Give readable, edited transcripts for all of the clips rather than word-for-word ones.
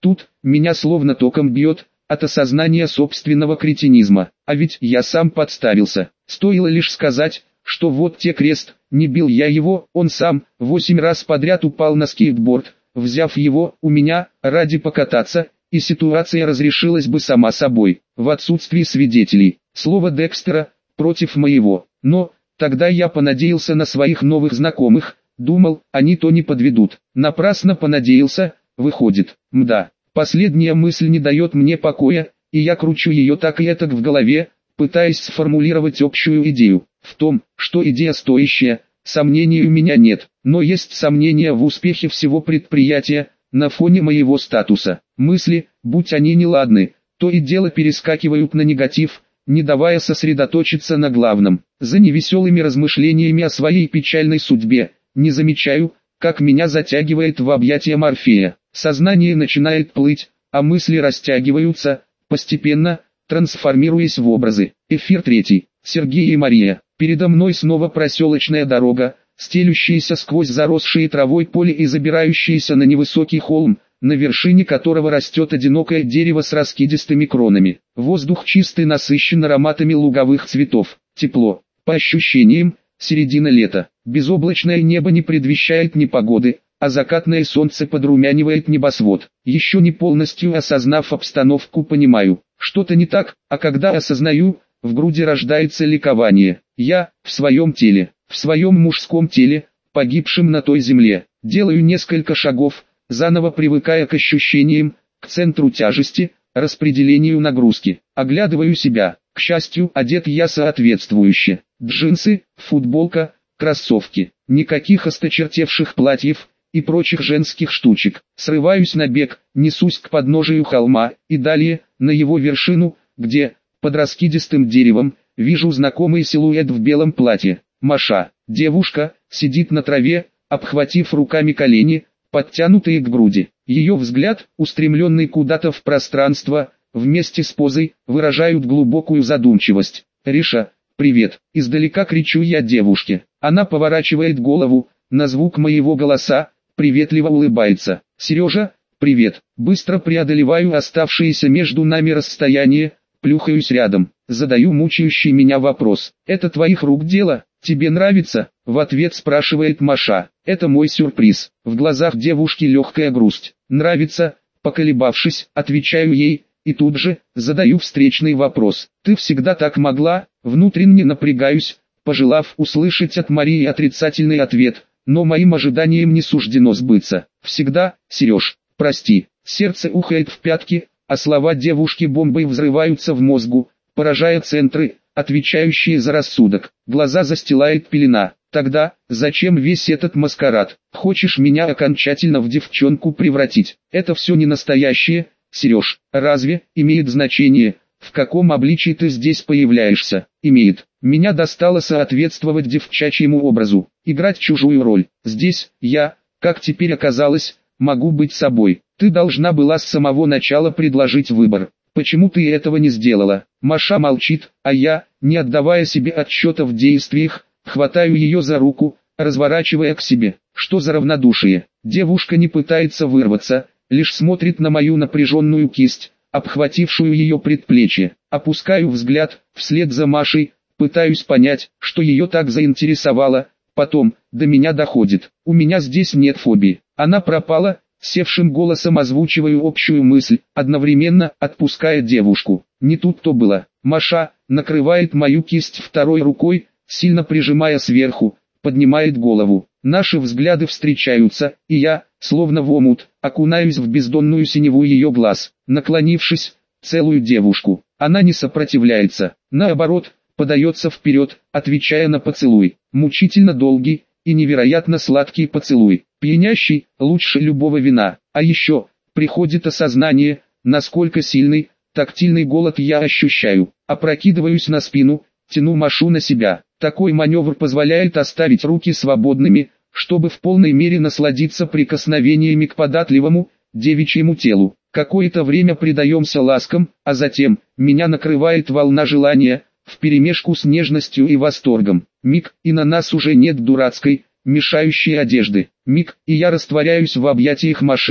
Тут, меня словно током бьет, от осознания собственного кретинизма. А ведь я сам подставился. Стоило лишь сказать, что вот те крест, не бил я его, он сам, 8 раз подряд упал на скейтборд, взяв его у меня, ради покататься, и ситуация разрешилась бы сама собой, в отсутствии свидетелей. Слово Декстера, против моего. Но, тогда я понадеялся на своих новых знакомых, думал, они то не подведут. Напрасно понадеялся, выходит. Мда, последняя мысль не дает мне покоя, и я кручу ее так и этак в голове, пытаясь сформулировать общую идею. В том, что идея стоящая, сомнений у меня нет, но есть сомнения в успехе всего предприятия, на фоне моего статуса. Мысли, будь они неладны, то и дело перескакивают на негатив, не давая сосредоточиться на главном. За невеселыми размышлениями о своей печальной судьбе, не замечаю, как меня затягивает в объятия Морфея. Сознание начинает плыть, а мысли растягиваются, постепенно, трансформируясь в образы. Эфир 3. Сергей и Мария. Передо мной снова проселочная дорога, стелющаяся сквозь заросшие травой поле и забирающаяся на невысокий холм, на вершине которого растет одинокое дерево с раскидистыми кронами. Воздух чистый, насыщен ароматами луговых цветов. Тепло. По ощущениям, середина лета. Безоблачное небо не предвещает непогоды, а закатное солнце подрумянивает небосвод. Еще не полностью осознав обстановку, понимаю, что-то не так, а когда осознаю, в груди рождается ликование. Я, в своем теле, в своем мужском теле, погибшем на той земле. Делаю несколько шагов, заново привыкая к ощущениям, к центру тяжести, распределению нагрузки. Оглядываю себя. К счастью, одет я соответствующе. Джинсы, футболка, кроссовки. Никаких осточертевших платьев и прочих женских штучек. Срываюсь на бег, несусь к подножию холма, и далее, на его вершину, где, под раскидистым деревом, вижу знакомый силуэт в белом платье. Маша, девушка, сидит на траве, обхватив руками колени, подтянутые к груди. Ее взгляд, устремленный куда-то в пространство, вместе с позой, выражают глубокую задумчивость. «Риша, привет!» Издалека кричу я девушке. Она поворачивает голову, на звук моего голоса, приветливо улыбается. «Сережа, привет!» Быстро преодолеваю оставшееся между нами расстояние, плюхаюсь рядом, задаю мучающий меня вопрос. «Это твоих рук дело? Тебе нравится?» В ответ спрашивает Маша. «Это мой сюрприз». В глазах девушки легкая грусть. «Нравится?» Поколебавшись, отвечаю ей, и тут же, задаю встречный вопрос. «Ты всегда так могла?» Внутренне напрягаюсь, пожелав услышать от Марии отрицательный ответ, но моим ожиданиям не суждено сбыться. «Всегда, Сереж, прости». Сердце ухает в пятки, а слова девушки бомбой взрываются в мозгу, поражая центры, отвечающие за рассудок. Глаза застилает пелена. «Тогда, зачем весь этот маскарад? Хочешь меня окончательно в девчонку превратить? Это все не настоящее, Сереж. Разве имеет значение, в каком обличии ты здесь появляешься?» «Имеет. Меня достало соответствовать девчачьему образу, играть чужую роль. Здесь, я, как теперь оказалось, могу быть собой. Ты должна была с самого начала предложить выбор. Почему ты этого не сделала?» Маша молчит, а я, не отдавая себе отчета в действиях, хватаю ее за руку, разворачивая к себе. Что за равнодушие? Девушка не пытается вырваться, лишь смотрит на мою напряженную кисть, обхватившую ее предплечье. Опускаю взгляд, вслед за Машей, пытаюсь понять, что ее так заинтересовало. Потом, до меня доходит. У меня здесь нет фобии. Она пропала. Севшим голосом озвучиваю общую мысль, одновременно отпуская девушку. Не тут-то было. Маша накрывает мою кисть второй рукой, сильно прижимая сверху, поднимает голову. Наши взгляды встречаются, и я, словно в омут, окунаюсь в бездонную синеву ее глаз. Наклонившись, целую девушку. Она не сопротивляется, наоборот, подается вперед, отвечая на поцелуй. Мучительно долгий и невероятно сладкий поцелуй. Пьянящий, лучше любого вина. А еще, приходит осознание, насколько сильный, тактильный голод я ощущаю. Опрокидываюсь на спину, тяну Машу на себя. Такой маневр позволяет оставить руки свободными, чтобы в полной мере насладиться прикосновениями к податливому, девичьему телу. Какое-то время предаемся ласкам, а затем, меня накрывает волна желания, вперемешку с нежностью и восторгом. Миг, и на нас уже нет дурацкой, мешающей одежды. Миг, и я растворяюсь в объятиях Маши,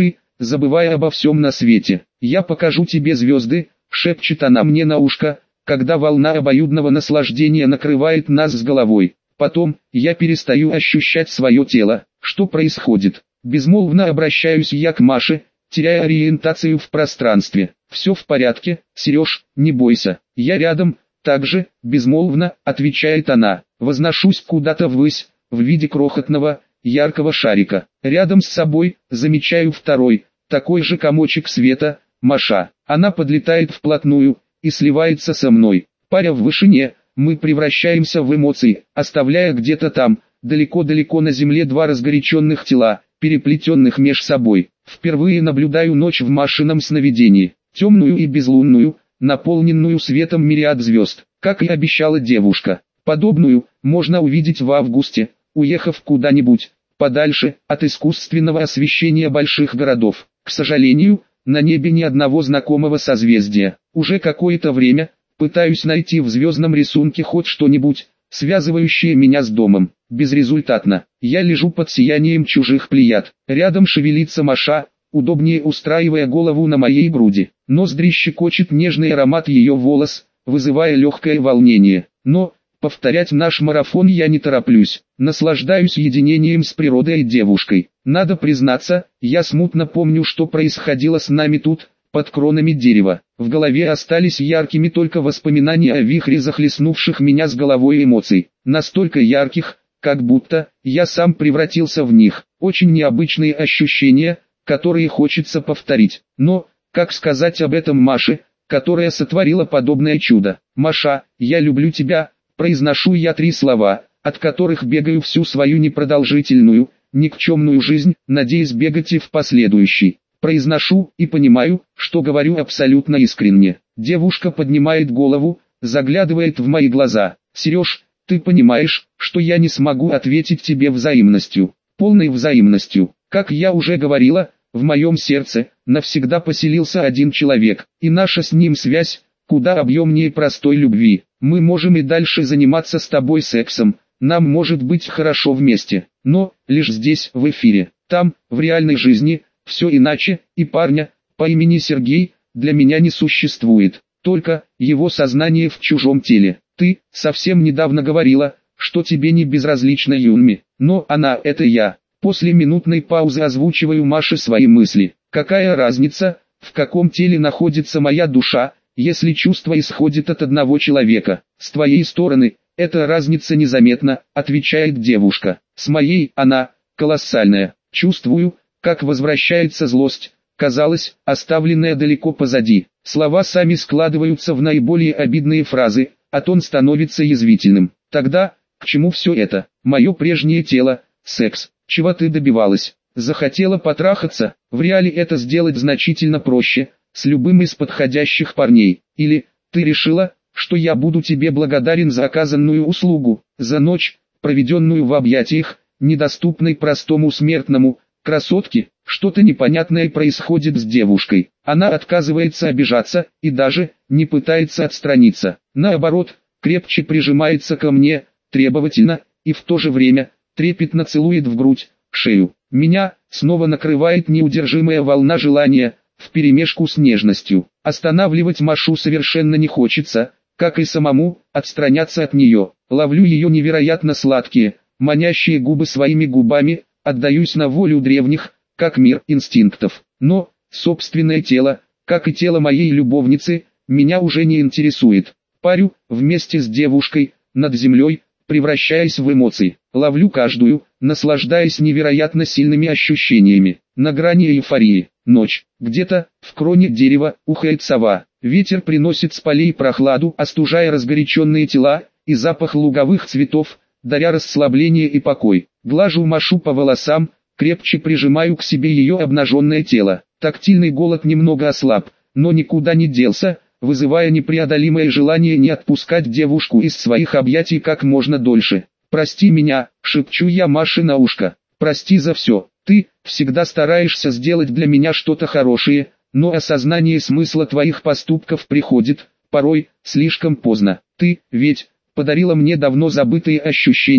забывая обо всем на свете. «Я покажу тебе звезды», — шепчет она мне на ушко, когда волна обоюдного наслаждения накрывает нас с головой. Потом, я перестаю ощущать свое тело. Что происходит? Безмолвно обращаюсь я к Маше, теряя ориентацию в пространстве. «Все в порядке, Сереж, не бойся, я рядом», также, безмолвно, отвечает она. Возношусь куда-то ввысь, в виде крохотного, яркого шарика. Рядом с собой, замечаю второй, такой же комочек света, Маша. Она подлетает вплотную и сливается со мной. Паря в вышине, мы превращаемся в эмоции, оставляя где-то там, далеко-далеко на земле два разгоряченных тела, переплетенных меж собой. Впервые наблюдаю ночь в Машином сновидении, темную и безлунную, наполненную светом мириад звезд, как и обещала девушка. Подобную можно увидеть в августе, уехав куда-нибудь подальше от искусственного освещения больших городов. К сожалению, на небе ни одного знакомого созвездия. Уже какое-то время пытаюсь найти в звездном рисунке хоть что-нибудь, связывающее меня с домом. Безрезультатно. Я лежу под сиянием чужих плеяд. Рядом шевелится Маша, удобнее устраивая голову на моей груди. Ноздри щекочет нежный аромат ее волос, вызывая легкое волнение. Но повторять наш марафон я не тороплюсь. Наслаждаюсь единением с природой и девушкой. Надо признаться, я смутно помню, что происходило с нами тут, под кронами дерева. В голове остались яркими только воспоминания о вихре захлестнувших меня с головой эмоций. Настолько ярких, как будто я сам превратился в них. Очень необычные ощущения, которые хочется повторить. Но, как сказать об этом Маше, которая сотворила подобное чудо? «Маша, я люблю тебя», произношу я 3 слова, от которых бегаю всю свою непродолжительную, никчемную жизнь, надеясь бегать и в последующий. Произношу и понимаю, что говорю абсолютно искренне. Девушка поднимает голову, заглядывает в мои глаза. «Сереж, ты понимаешь, что я не смогу ответить тебе взаимностью, полной взаимностью. Как я уже говорила, в моем сердце навсегда поселился один человек, и наша с ним связь куда объемнее простой любви. Мы можем и дальше заниматься с тобой сексом, нам может быть хорошо вместе, но лишь здесь, в эфире. Там, в реальной жизни, все иначе, и парня по имени Сергей для меня не существует, только его сознание в чужом теле. Ты совсем недавно говорила, что тебе не безразлична Юнми, но она — это я». После минутной паузы озвучиваю Маше свои мысли. «Какая разница, в каком теле находится моя душа, если чувство исходит от одного человека? С твоей стороны, эта разница незаметна», отвечает девушка. «С моей, она колоссальная. Чувствую, как возвращается злость, казалось, оставленная далеко позади. Слова сами складываются в наиболее обидные фразы, а тон становится язвительным. Тогда, к чему все это? Мое прежнее тело, секс. Чего ты добивалась? Захотела потрахаться? В реале это сделать значительно проще, с любым из подходящих парней. Или, ты решила, что я буду тебе благодарен за оказанную услугу, за ночь, проведенную в объятиях, недоступной простому смертному, красотки?» Что-то непонятное происходит с девушкой. Она отказывается обижаться и даже не пытается отстраниться. Наоборот, крепче прижимается ко мне, требовательно, и в то же время трепетно целует в грудь, шею. Меня снова накрывает неудержимая волна желания, вперемешку с нежностью. Останавливать Машу совершенно не хочется, как и самому отстраняться от нее. Ловлю ее невероятно сладкие, манящие губы своими губами, отдаюсь на волю древних, как мир инстинктов. Но собственное тело, как и тело моей любовницы, меня уже не интересует. Парю вместе с девушкой над землей, превращаясь в эмоции. Ловлю каждую, наслаждаясь невероятно сильными ощущениями. На грани эйфории. Ночь. Где-то, в кроне дерева, ухает сова. Ветер приносит с полей прохладу, остужая разгоряченные тела, и запах луговых цветов, даря расслабление и покой. Глажу Машу по волосам, крепче прижимаю к себе ее обнаженное тело. Тактильный голод немного ослаб, но никуда не делся, вызывая непреодолимое желание не отпускать девушку из своих объятий как можно дольше. «Прости меня», — шепчу я Маше на ушко. «Прости за все. Ты всегда стараешься сделать для меня что-то хорошее, но осознание смысла твоих поступков приходит, порой, слишком поздно. Ты ведь подарила мне давно забытые ощущения,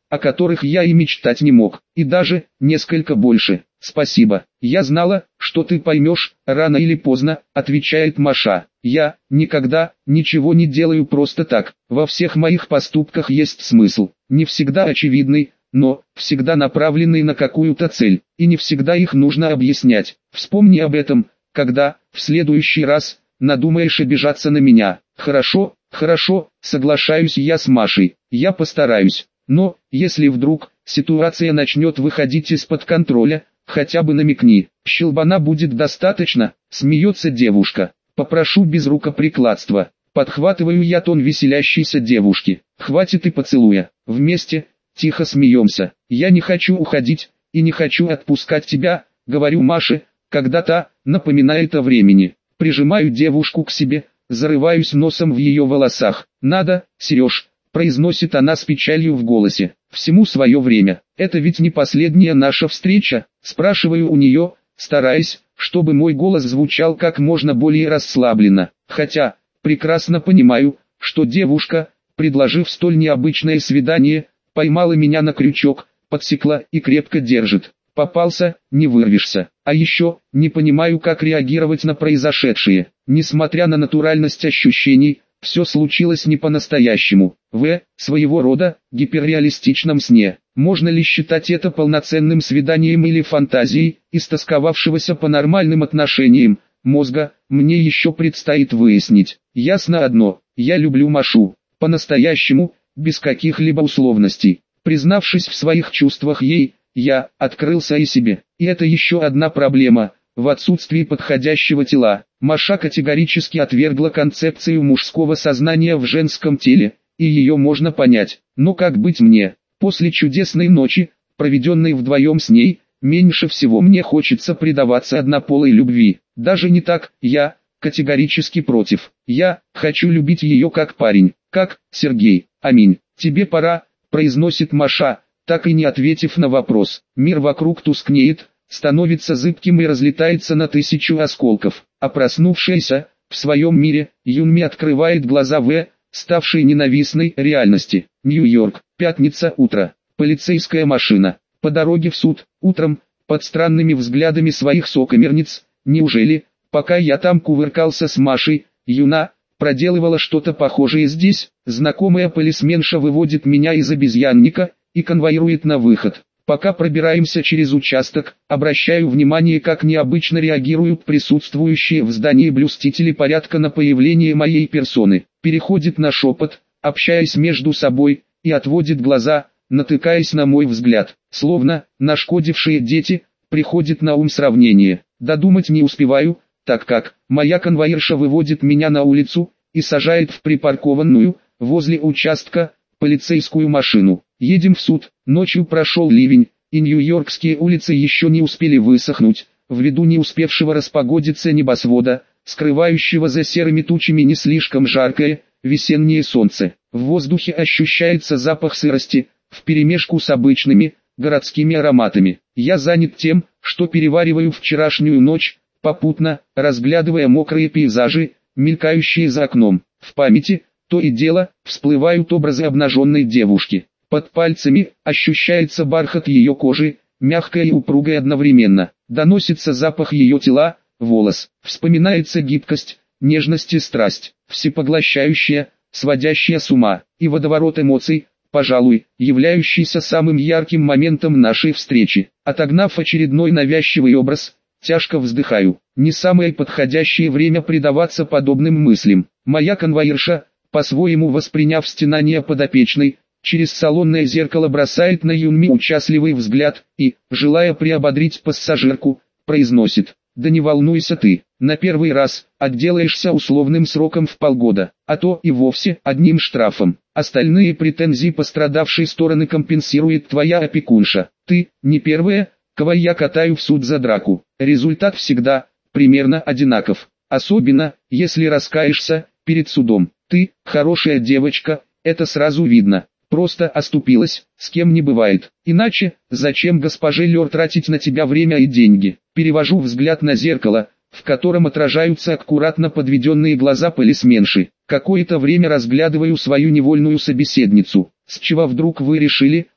о которых я и мечтать не мог, и даже несколько больше. Спасибо. Я знала, что ты поймешь, рано или поздно, отвечает Маша. Я никогда ничего не делаю просто так. Во всех моих поступках есть смысл. Не всегда очевидный, но всегда направленный на какую-то цель. И не всегда их нужно объяснять. Вспомни об этом, когда в следующий раз надумаешь обижаться на меня. Хорошо, хорошо, соглашаюсь я с Машей. Я постараюсь. Но, если вдруг ситуация начнет выходить из-под контроля, хотя бы намекни. Щелбана будет достаточно, смеется девушка. Попрошу без рукоприкладства. Подхватываю я тон веселящейся девушки. Хватит и поцелуя. Вместе, тихо смеемся. Я не хочу уходить, и не хочу отпускать тебя, говорю Маше, когда та напоминает о времени. Прижимаю девушку к себе, зарываюсь носом в ее волосах. Надо, Сереж, произносит она с печалью в голосе. Всему свое время. Это ведь не последняя наша встреча, спрашиваю у нее, стараясь, чтобы мой голос звучал как можно более расслабленно. Хотя, прекрасно понимаю, что девушка, предложив столь необычное свидание, поймала меня на крючок, подсекла и крепко держит. Попался, не вырвешься. А еще, не понимаю, как реагировать на произошедшее. Несмотря на натуральность ощущений, все случилось не по-настоящему. В своего рода гиперреалистичном сне. Можно ли считать это полноценным свиданием или фантазией, истосковавшегося по нормальным отношениям мозга, мне еще предстоит выяснить. Ясно одно, я люблю Машу. По-настоящему, без каких-либо условностей. Признавшись в своих чувствах ей, я открылся и себе. И это еще одна проблема. В отсутствии подходящего тела, Маша категорически отвергла концепцию мужского сознания в женском теле, и ее можно понять. Но как быть мне? После чудесной ночи, проведенной вдвоем с ней, меньше всего мне хочется предаваться однополой любви. Даже не так, я категорически против. Я хочу любить ее как парень, как Сергей. Аминь. Тебе пора, произносит Маша, так и не ответив на вопрос. Мир вокруг тускнеет, становится зыбким и разлетается на тысячу осколков. А проснувшаяся, в своем мире, Юнми открывает глаза в ставшей ненавистной реальности. Нью-Йорк, пятница, утро. Полицейская машина. По дороге в суд, утром, под странными взглядами своих сокамерниц. Неужели, пока я там кувыркался с Машей, Юна проделывала что-то похожее здесь? Знакомая полисменша выводит меня из обезьянника и конвоирует на выход. Пока пробираемся через участок, обращаю внимание, как необычно реагируют присутствующие в здании блюстители порядка на появление моей персоны. Переходит на шепот, общаясь между собой, и отводит глаза, натыкаясь на мой взгляд. Словно нашкодившие дети, приходит на ум сравнение. Додумать не успеваю, так как моя конвоирша выводит меня на улицу и сажает в припаркованную, возле участка, полицейскую машину. Едем в суд. Ночью прошел ливень, и нью-йоркские улицы еще не успели высохнуть, ввиду не успевшего распогодиться небосвода, скрывающего за серыми тучами не слишком жаркое, весеннее солнце. В воздухе ощущается запах сырости, вперемешку с обычными, городскими ароматами. Я занят тем, что перевариваю вчерашнюю ночь, попутно, разглядывая мокрые пейзажи, мелькающие за окном. В памяти, то и дело, всплывают образы обнаженной девушки. Под пальцами ощущается бархат ее кожи, мягкая и упругая одновременно. Доносится запах ее тела, волос. Вспоминается гибкость, нежность и страсть. Всепоглощающая, сводящая с ума. И водоворот эмоций, пожалуй, являющийся самым ярким моментом нашей встречи. Отогнав очередной навязчивый образ, тяжко вздыхаю. Не самое подходящее время предаваться подобным мыслям. Моя конвоирша, по-своему восприняв стенание подопечной, через салонное зеркало бросает на Юнми участливый взгляд и, желая приободрить пассажирку, произносит: «Да не волнуйся ты, на первый раз отделаешься условным сроком в полгода, а то и вовсе одним штрафом. Остальные претензии пострадавшей стороны компенсирует твоя опекунша. Ты не первая, кого я катаю в суд за драку. Результат всегда примерно одинаков, особенно если раскаешься перед судом. Ты хорошая девочка, это сразу видно. Просто оступилась, с кем не бывает. Иначе, зачем госпоже Лёр тратить на тебя время и деньги?» Перевожу взгляд на зеркало, в котором отражаются аккуратно подведенные глаза полисменши. Какое-то время разглядываю свою невольную собеседницу. «С чего вдруг вы решили,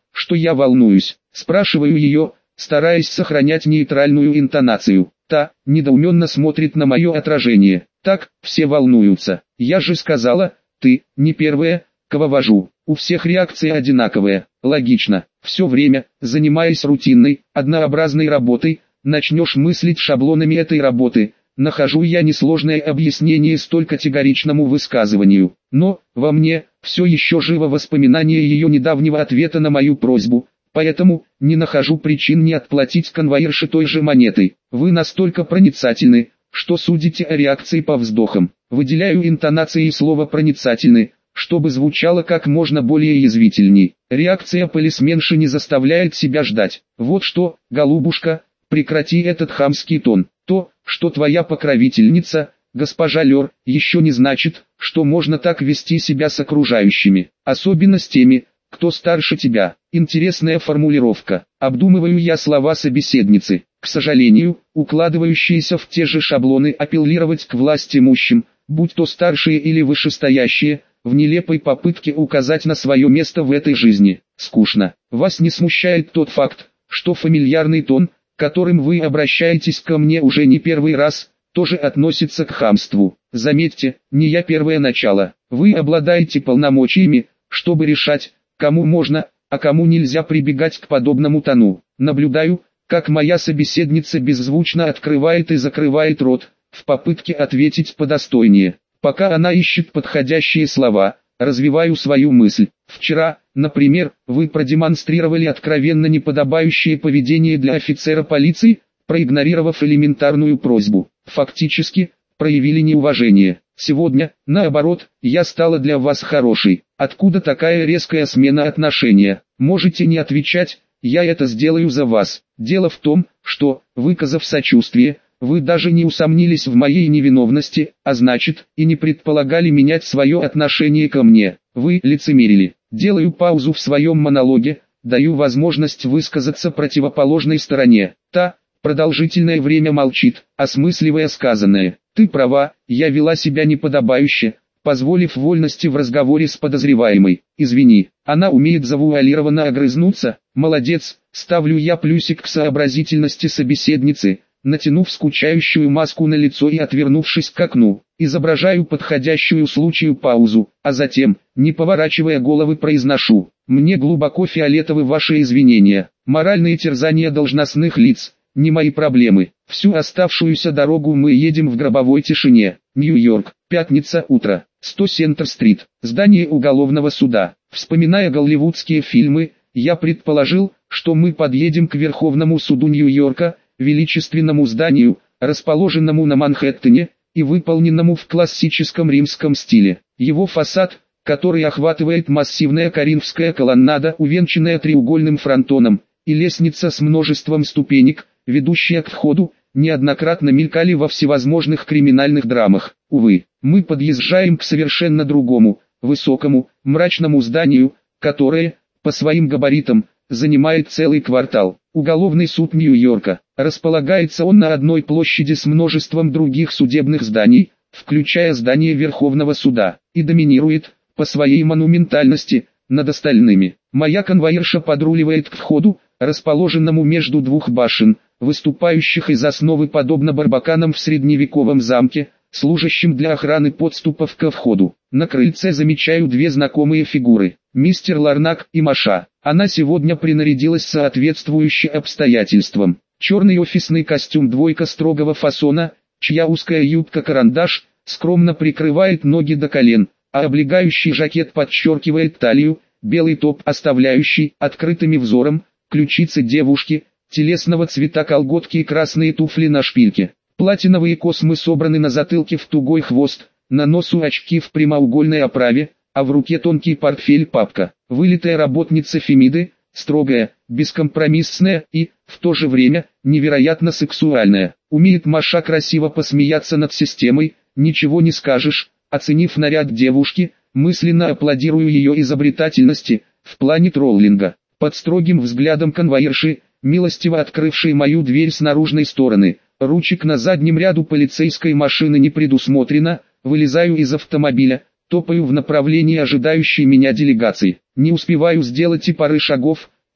что я волнуюсь. Спрашиваю ее, стараясь сохранять нейтральную интонацию. Та недоуменно смотрит на мое отражение. Так, все волнуются. Я же сказала, ты не первая, кого вожу. У всех реакция одинаковая. Логично. Все время, занимаясь рутинной, однообразной работой, начнешь мыслить шаблонами этой работы. Нахожу я несложное объяснение столь категоричному высказыванию. Но, во мне, все еще живо воспоминание ее недавнего ответа на мою просьбу. Поэтому, не нахожу причин не отплатить конвоирше той же монетой. Вы настолько проницательны, что судите о реакции по вздохам. Выделяю интонации слова «проницательны», чтобы звучало как можно более язвительней. Реакция полисменши не заставляет себя ждать. Вот что, голубушка, прекрати этот хамский тон. То, что твоя покровительница, госпожа Лёр, еще не значит, что можно так вести себя с окружающими, особенно с теми, кто старше тебя. Интересная формулировка. Обдумываю я слова собеседницы. К сожалению, укладывающиеся в те же шаблоны апеллировать к власть имущим, будь то старшие или вышестоящие, в нелепой попытке указать на свое место в этой жизни. Скучно. Вас не смущает тот факт, что фамильярный тон, которым вы обращаетесь ко мне уже не первый раз, тоже относится к хамству. Заметьте, не я первое начало. Вы обладаете полномочиями, чтобы решать, кому можно, а кому нельзя прибегать к подобному тону. Наблюдаю, как моя собеседница беззвучно открывает и закрывает рот, в попытке ответить подостойнее. Пока она ищет подходящие слова, развиваю свою мысль. Вчера, например, вы продемонстрировали откровенно неподобающее поведение для офицера полиции, проигнорировав элементарную просьбу. Фактически, проявили неуважение. Сегодня, наоборот, я стала для вас хорошей. Откуда такая резкая смена отношения? Можете не отвечать, я это сделаю за вас. Дело в том, что, выказав сочувствие, вы даже не усомнились в моей невиновности, а значит, и не предполагали менять свое отношение ко мне. Вы лицемерили. Делаю паузу в своем монологе, даю возможность высказаться противоположной стороне. Та, продолжительное время молчит, осмысливая сказанное. Ты права, я вела себя неподобающе, позволив вольности в разговоре с подозреваемой. Извини, она умеет завуалированно огрызнуться. Молодец, ставлю я плюсик к сообразительности собеседницы. Натянув скучающую маску на лицо и отвернувшись к окну, изображаю подходящую случаю паузу, а затем, не поворачивая головы, произношу: «Мне глубоко фиолетовы ваши извинения, моральные терзания должностных лиц, не мои проблемы. Всю оставшуюся дорогу мы едем в гробовой тишине. Нью-Йорк, пятница, утро, 100 Сентр-стрит, здание уголовного суда». Вспоминая голливудские фильмы, я предположил, что мы подъедем к Верховному суду Нью-Йорка, величественному зданию, расположенному на Манхэттене, и выполненному в классическом римском стиле. Его фасад, который охватывает массивная коринфская колоннада, увенчанная треугольным фронтоном, и лестница с множеством ступенек, ведущая к входу, неоднократно мелькали во всевозможных криминальных драмах. Увы, мы подъезжаем к совершенно другому, высокому, мрачному зданию, которое, по своим габаритам, занимает целый квартал. Уголовный суд Нью-Йорка. Располагается он на одной площади с множеством других судебных зданий, включая здание Верховного суда, и доминирует, по своей монументальности, над остальными. Моя конвоирша подруливает к входу, расположенному между двух башен, выступающих из основы подобно барбаканам в средневековом замке, служащим для охраны подступов ко входу. На крыльце замечаю две знакомые фигуры, мистер Ларнак и Маша. Она сегодня принарядилась соответствующе обстоятельствам. Черный офисный костюм двойка строгого фасона, чья узкая юбка-карандаш, скромно прикрывает ноги до колен, а облегающий жакет подчеркивает талию, белый топ, оставляющий открытыми взором ключицы девушки, телесного цвета колготки и красные туфли на шпильке. Платиновые космы собраны на затылке в тугой хвост, на носу очки в прямоугольной оправе, а в руке тонкий портфель-папка. Вылитая работница Фемиды, строгая, бескомпромиссная и, в то же время, невероятно сексуальная. Умеет Маша красиво посмеяться над системой, ничего не скажешь. Оценив наряд девушки, мысленно аплодирую ее изобретательности, в плане троллинга. Под строгим взглядом конвоирши, милостиво открывшей мою дверь с наружной стороны, ручек на заднем ряду полицейской машины не предусмотрено, вылезаю из автомобиля, топаю в направлении ожидающей меня делегации. Не успеваю сделать и пары шагов,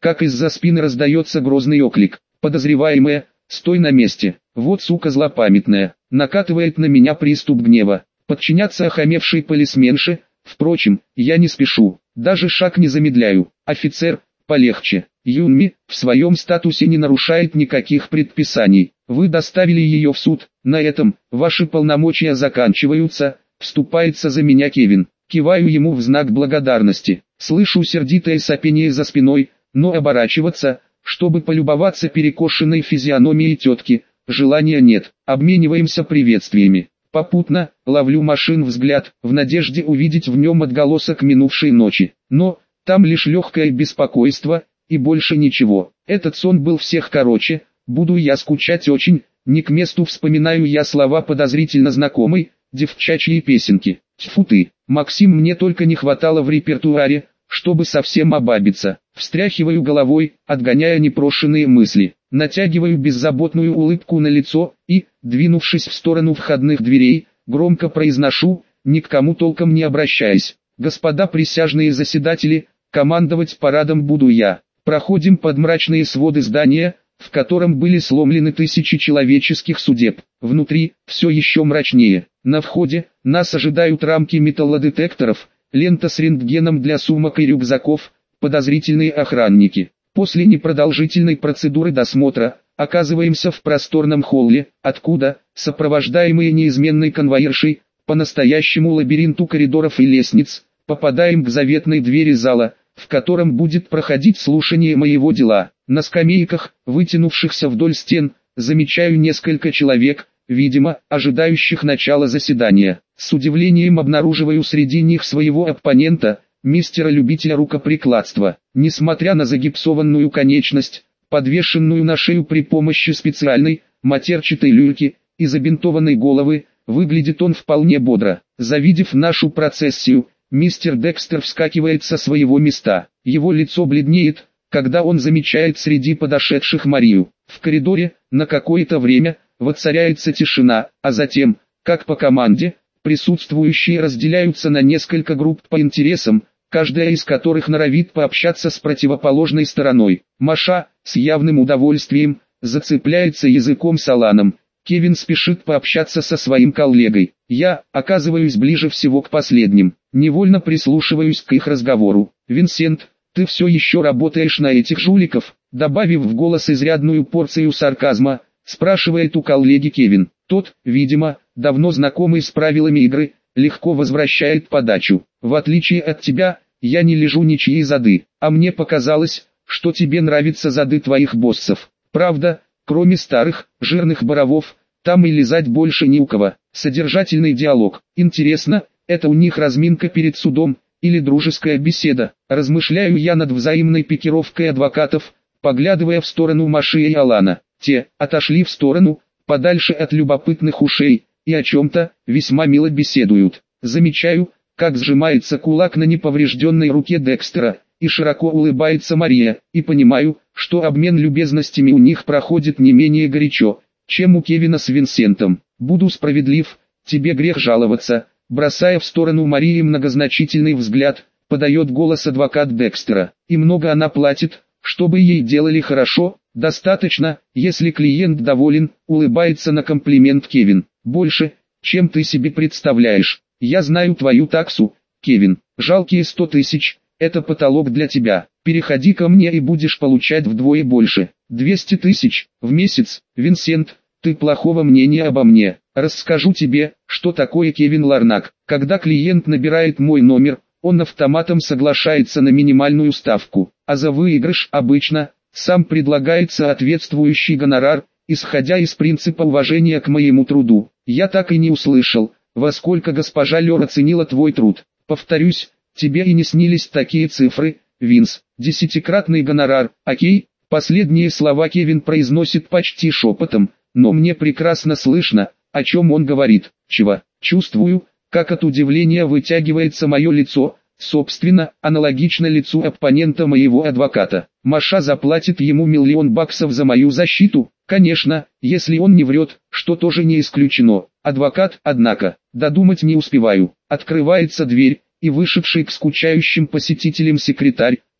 как из-за спины раздается грозный оклик. Подозреваемая, стой на месте. Вот сука злопамятная. Накатывает на меня приступ гнева. Подчиняться охамевшей полисменше. Впрочем, я не спешу. Даже шаг не замедляю. Офицер, полегче. Юнми в своем статусе не нарушает никаких предписаний. Вы доставили ее в суд. На этом ваши полномочия заканчиваются. Вступается за меня Кевин. Киваю ему в знак благодарности. Слышу сердитое сопение за спиной, но оборачиваться, чтобы полюбоваться перекошенной физиономией тетки, желания нет. Обмениваемся приветствиями. Попутно ловлю Машин взгляд, в надежде увидеть в нем отголосок минувшей ночи. Но там лишь легкое беспокойство, и больше ничего. Этот сон был всех короче. Буду я скучать очень. Не к месту вспоминаю я слова подозрительно знакомой девчачьей песенки. Тьфу ты, Максим, мне только не хватало в репертуаре, чтобы совсем обабиться. Встряхиваю головой, отгоняя непрошенные мысли. Натягиваю беззаботную улыбку на лицо и, двинувшись в сторону входных дверей, громко произношу, ни к кому толком не обращаясь: господа присяжные заседатели, командовать парадом буду я. Проходим под мрачные своды здания, в котором были сломлены тысячи человеческих судеб. Внутри все еще мрачнее. На входе нас ожидают рамки металлодетекторов, лента с рентгеном для сумок и рюкзаков, подозрительные охранники. После непродолжительной процедуры досмотра оказываемся в просторном холле, откуда, сопровождаемые неизменной конвоиршей, по настоящему лабиринту коридоров и лестниц, попадаем к заветной двери зала, в котором будет проходить слушание моего дела. На скамейках, вытянувшихся вдоль стен, замечаю несколько человек, видимо, ожидающих начала заседания. С удивлением обнаруживаю среди них своего оппонента, мистера-любителя рукоприкладства. Несмотря на загипсованную конечность, подвешенную на шею при помощи специальной, матерчатой люльки, и забинтованной головы, выглядит он вполне бодро. Завидев нашу процессию, мистер Декстер вскакивает со своего места. Его лицо бледнеет, когда он замечает среди подошедших Марию. В коридоре, на какое-то время, воцаряется тишина, а затем, как по команде, присутствующие разделяются на несколько групп по интересам, каждая из которых норовит пообщаться с противоположной стороной. Маша, с явным удовольствием, зацепляется языком с Аланом. Кевин спешит пообщаться со своим коллегой. Я оказываюсь ближе всего к последним. Невольно прислушиваюсь к их разговору. «Винсент, ты все еще работаешь на этих жуликов?» Добавив в голос изрядную порцию сарказма, спрашивает у коллеги Кевин. Тот, видимо, давно знакомый с правилами игры, легко возвращает подачу. «В отличие от тебя, я не лижу ничьи зады, а мне показалось, что тебе нравятся зады твоих боссов. Правда, кроме старых, жирных боровов, там и лизать больше ни у кого». Содержательный диалог. Интересно, это у них разминка перед судом, или дружеская беседа? Размышляю я над взаимной пикировкой адвокатов, поглядывая в сторону Маши и Алана. Те отошли в сторону, подальше от любопытных ушей, и о чем-то весьма мило беседуют. Замечаю, как сжимается кулак на неповрежденной руке Декстера, и широко улыбается Мария, и понимаю, что обмен любезностями у них проходит не менее горячо, чем у Кевина с Винсентом. Буду справедлив, тебе грех жаловаться. Бросая в сторону Марии многозначительный взгляд, подает голос адвокат Декстера. И много она платит, чтобы ей делали хорошо? Достаточно, если клиент доволен, улыбается на комплимент Кевин. Больше, чем ты себе представляешь. Я знаю твою таксу, Кевин. Жалкие 100 тысяч, это потолок для тебя. Переходи ко мне и будешь получать вдвое больше. 200 тысяч в месяц. Винсент, ты плохого мнения обо мне. Расскажу тебе, что такое Кевин Ларнак. Когда клиент набирает мой номер, он автоматом соглашается на минимальную ставку, а за выигрыш обычно сам предлагает соответствующий гонорар, исходя из принципа уважения к моему труду. Я так и не услышал, во сколько госпожа Лёр оценила твой труд. Повторюсь, тебе и не снились такие цифры, Винс. 10-кратный гонорар, окей? Последние слова Кевин произносит почти шепотом, но мне прекрасно слышно, о чем он говорит. Чего? Чувствую, как от удивления вытягивается мое лицо, собственно, аналогично лицу оппонента моего адвоката. Маша заплатит ему $1 миллион за мою защиту, конечно, если он не врет, что тоже не исключено. Адвокат, однако, додумать не успеваю. Открывается дверь, и вышедший к скучающим посетителям секретарь,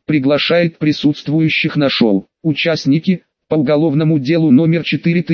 приглашает присутствующих на шоу. Участники, по уголовному делу номер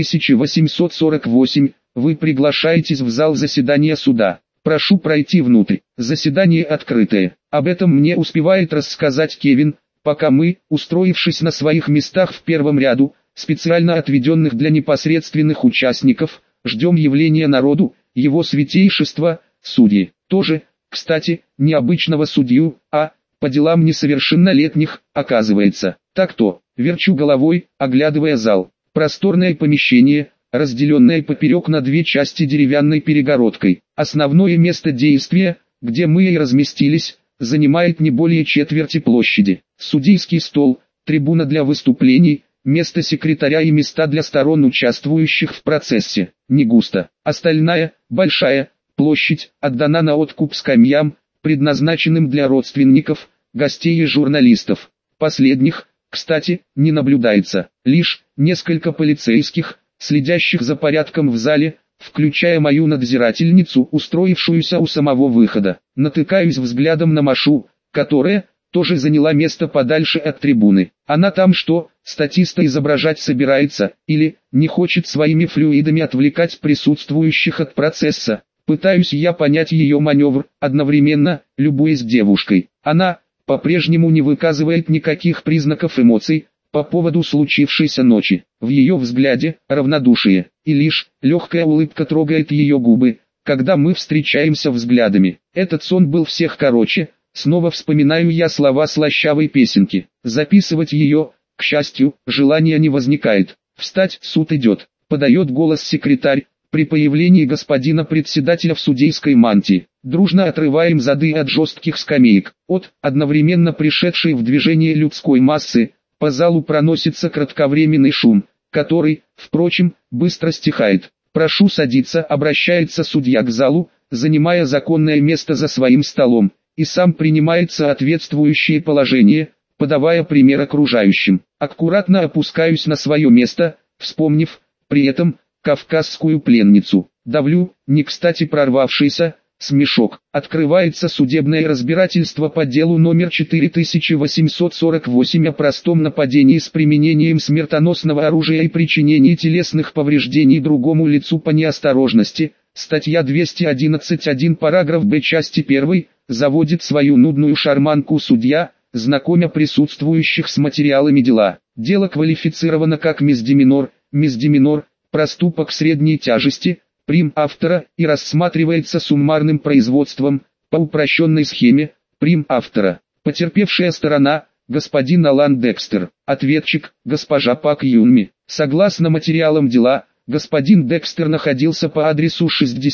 4848, вы приглашаетесь в зал заседания суда. Прошу пройти внутрь. Заседание открытое. Об этом мне успевает рассказать Кевин, пока мы, устроившись на своих местах в первом ряду, специально отведенных для непосредственных участников, ждем явления народу, его святейшества, судьи. Тоже, кстати, не обычного судью, а по делам несовершеннолетних, оказывается. Так-то, верчу головой, оглядывая зал. Просторное помещение, разделенное поперек на две части деревянной перегородкой. Основное место действия, где мы и разместились, занимает не более четверти площади. Судейский стол, трибуна для выступлений, место секретаря и места для сторон, участвующих в процессе. Не густо. Остальная, большая, площадь, отдана на откуп скамьям, предназначенным для родственников, гостей и журналистов. Последних, кстати, не наблюдается. Лишь несколько полицейских, следящих за порядком в зале, включая мою надзирательницу, устроившуюся у самого выхода. Натыкаюсь взглядом на Машу, которая тоже заняла место подальше от трибуны. Она там что, статиста изображать собирается, или не хочет своими флюидами отвлекать присутствующих от процесса? Пытаюсь я понять ее маневр, одновременно, любуясь девушкой. Она по-прежнему не выказывает никаких признаков эмоций по поводу случившейся ночи. В ее взгляде равнодушие, и лишь легкая улыбка трогает ее губы, когда мы встречаемся взглядами. Этот сон был всех короче. Снова вспоминаю я слова слащавой песенки. Записывать ее, к счастью, желания не возникает. «Встать, суд идет», — подает голос секретарь, при появлении господина председателя в судейской мантии. Дружно отрываем зады от жестких скамеек. От одновременно пришедшей в движение людской массы, по залу проносится кратковременный шум, который, впрочем, быстро стихает. «Прошу садиться», — обращается судья к залу, занимая законное место за своим столом, и сам принимает соответствующее положение, подавая пример окружающим. Аккуратно опускаюсь на свое место, вспомнив, при этом, кавказскую пленницу. Давлю, не кстати прорвавшийся, смешок. Открывается судебное разбирательство по делу номер 4848 о простом нападении с применением смертоносного оружия и причинении телесных повреждений другому лицу по неосторожности. Статья 211.1 параграф Б части 1, заводит свою нудную шарманку судья, знакомя присутствующих с материалами дела. Дело квалифицировано как мисдеминор, проступок средней тяжести, прим. Автора, и рассматривается суммарным производством, по упрощенной схеме, прим. Автора. Потерпевшая сторона, господин Алан Декстер. Ответчик, госпожа Пак Юнми. Согласно материалам дела, господин Декстер находился по адресу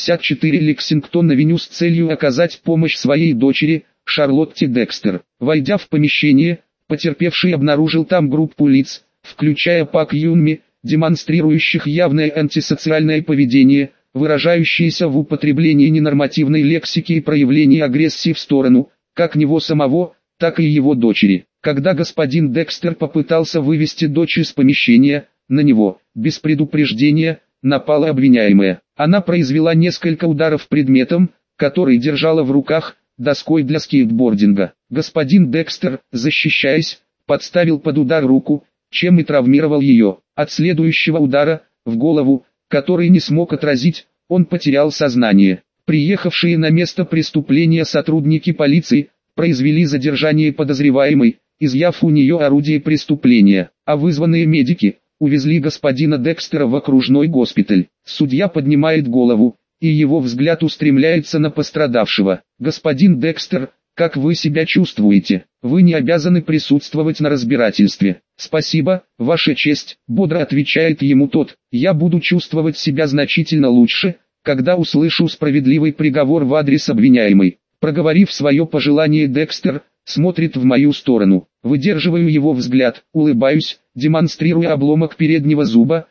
64 Лексингтон-авеню с целью оказать помощь своей дочери, Шарлотте Декстер. Войдя в помещение, потерпевший обнаружил там группу лиц, включая Пак Юнми, демонстрирующих явное антисоциальное поведение, выражающееся в употреблении ненормативной лексики и проявлении агрессии в сторону, как него самого, так и его дочери. Когда господин Декстер попытался вывести дочь из помещения, на него, без предупреждения, напала обвиняемая. Она произвела несколько ударов предметом, который держала в руках, доской для скейтбординга. Господин Декстер, защищаясь, подставил под удар руку, чем и травмировал ее. От следующего удара, в голову, который не смог отразить, он потерял сознание. Приехавшие на место преступления сотрудники полиции произвели задержание подозреваемой, изъяв у нее орудие преступления, а вызванные медики увезли господина Декстера в окружной госпиталь. Судья поднимает голову, и его взгляд устремляется на пострадавшего. «Господин Декстер, как вы себя чувствуете? Вы не обязаны присутствовать на разбирательстве». «Спасибо, Ваша честь», — бодро отвечает ему тот. «Я буду чувствовать себя значительно лучше, когда услышу справедливый приговор в адрес обвиняемой». Проговорив свое пожелание, Декстер смотрит в мою сторону. Выдерживаю его взгляд, улыбаюсь, демонстрируя обломок переднего зуба.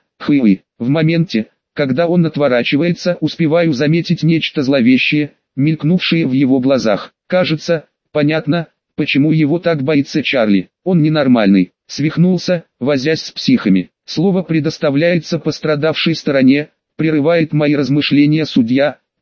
В моменте, когда он отворачивается, успеваю заметить нечто зловещее, мелькнувшее в его глазах. Кажется, понятно, почему его так боится Чарли. Он ненормальный, свихнулся, возясь с психами. Слово предоставляется пострадавшей стороне, прерывает мои размышления судья,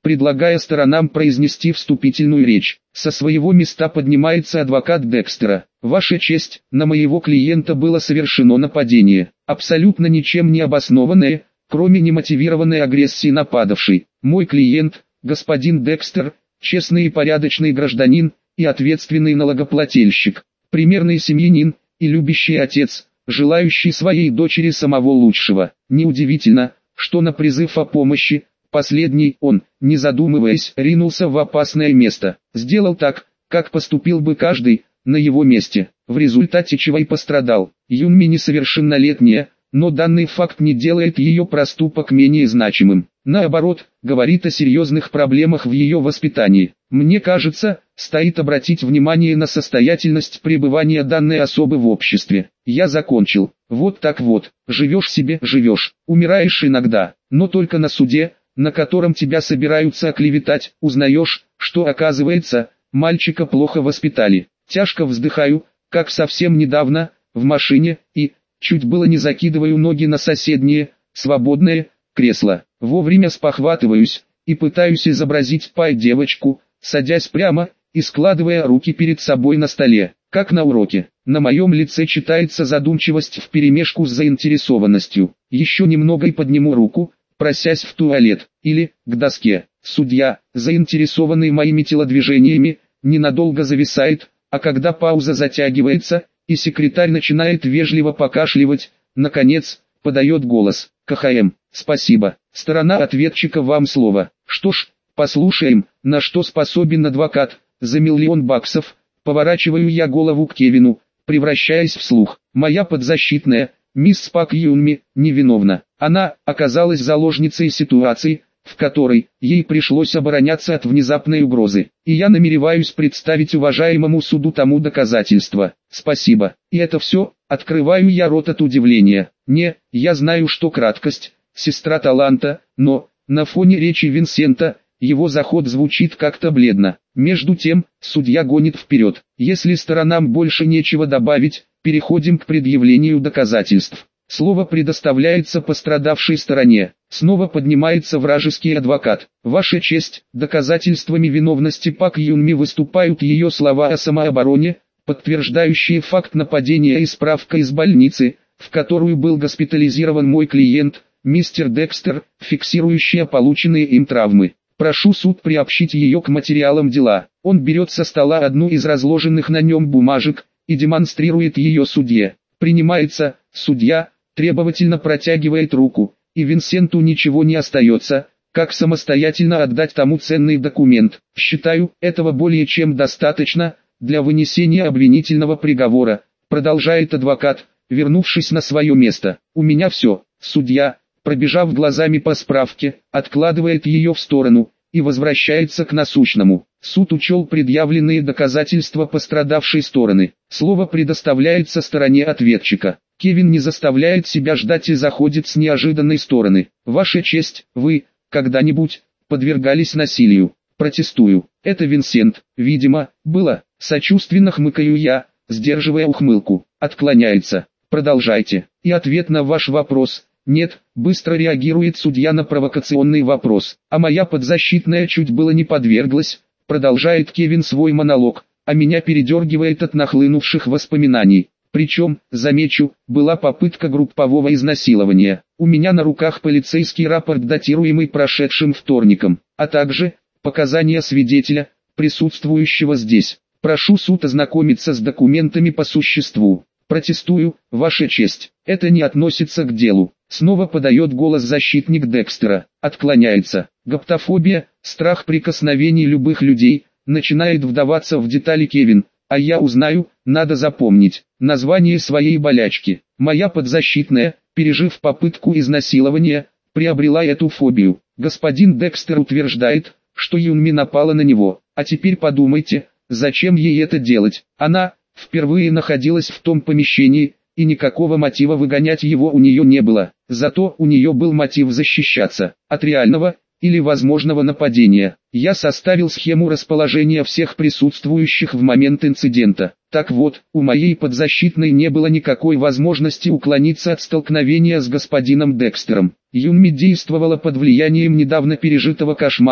предлагая сторонам произнести вступительную речь. Со своего места поднимается адвокат Декстера. «Ваша честь, на моего клиента было совершено нападение, абсолютно ничем не обоснованное, кроме немотивированной агрессии нападавшей. Мой клиент, господин Декстер, честный и порядочный гражданин, и ответственный налогоплательщик, примерный семьянин, и любящий отец, желающий своей дочери самого лучшего. Неудивительно, что на призыв о помощи, последний он, не задумываясь, ринулся в опасное место. Сделал так, как поступил бы каждый, на его месте, в результате чего и пострадал. Юнми несовершеннолетняя, но данный факт не делает ее проступок менее значимым. Наоборот, говорит о серьезных проблемах в ее воспитании. Мне кажется, стоит обратить внимание на состоятельность пребывания данной особы в обществе. Я закончил. Вот так вот, живешь себе, живешь, умираешь иногда, но только на суде, на котором тебя собираются оклеветать, узнаешь, что оказывается, мальчика плохо воспитали. Тяжко вздыхаю, как совсем недавно, в машине, и, чуть было не закидываю ноги на соседнее, свободное, кресло. Вовремя спохватываюсь, и пытаюсь изобразить пай-девочку, садясь прямо, и складывая руки перед собой на столе, как на уроке. На моем лице читается задумчивость вперемешку с заинтересованностью. Еще немного и подниму руку, просясь в туалет, или, к доске. Судья, заинтересованный моими телодвижениями, ненадолго зависает, а когда пауза затягивается, и секретарь начинает вежливо покашливать, наконец, подает голос. КХМ, спасибо. Сторона ответчика, вам слово. Что ж, послушаем, на что способен адвокат. За $1 000 000, поворачиваю я голову к Кевину, превращаясь в слух. Моя подзащитная, мисс Пак Юнми, невиновна. Она оказалась заложницей ситуации, в которой ей пришлось обороняться от внезапной угрозы. И я намереваюсь представить уважаемому суду тому доказательства. Спасибо. И это все? Открываю я рот от удивления. Не, я знаю, что краткость, сестра таланта, но, на фоне речи Винсента, его заход звучит как-то бледно. Между тем, судья гонит вперед. Если сторонам больше нечего добавить, переходим к предъявлению доказательств. Слово предоставляется пострадавшей стороне. Снова поднимается вражеский адвокат. Ваша честь, доказательствами виновности Пак Юнми выступают ее слова о самообороне, подтверждающие факт нападения, и справка из больницы, в которую был госпитализирован мой клиент, мистер Декстер, фиксирующая полученные им травмы. Прошу суд приобщить ее к материалам дела. Он берет со стола одну из разложенных на нем бумажек и демонстрирует ее судье. Принимается, судья требовательно протягивает руку, и Винсенту ничего не остается, как самостоятельно отдать тому ценный документ. Считаю, этого более чем достаточно для вынесения обвинительного приговора, продолжает адвокат, вернувшись на свое место. У меня все. Судья, пробежав глазами по справке, откладывает ее в сторону и возвращается к насущному. Суд учел предъявленные доказательства пострадавшей стороны. Слово предоставляется стороне ответчика. Кевин не заставляет себя ждать и заходит с неожиданной стороны. Ваша честь, вы когда-нибудь подвергались насилию? Протестую. Это Винсент, видимо, было. Сочувственно хмыкаю я, сдерживая ухмылку. Отклоняется. Продолжайте. И ответ на ваш вопрос. Нет, быстро реагирует судья на провокационный вопрос. А моя подзащитная чуть было не подверглась, продолжает Кевин свой монолог, а меня передергивает от нахлынувших воспоминаний. Причем, замечу, была попытка группового изнасилования. У меня на руках полицейский рапорт, датируемый прошедшим вторником, а также показания свидетеля, присутствующего здесь. Прошу суд ознакомиться с документами по существу. Протестую, ваша честь. Это не относится к делу. Снова подает голос защитник Декстера. Отклоняется. Гаптофобия, страх прикосновений любых людей, начинает вдаваться в детали Кевин. А я узнаю, надо запомнить, название своей болячки. Моя подзащитная, пережив попытку изнасилования, приобрела эту фобию. Господин Декстер утверждает, что Юнми напала на него. А теперь подумайте, зачем ей это делать? Она впервые находилась в том помещении, и никакого мотива выгонять его у нее не было. Зато у нее был мотив защищаться от реального или возможного нападения. Я составил схему расположения всех присутствующих в момент инцидента. Так вот, у моей подзащитной не было никакой возможности уклониться от столкновения с господином Декстером. Юнми действовала под влиянием недавно пережитого кошмара,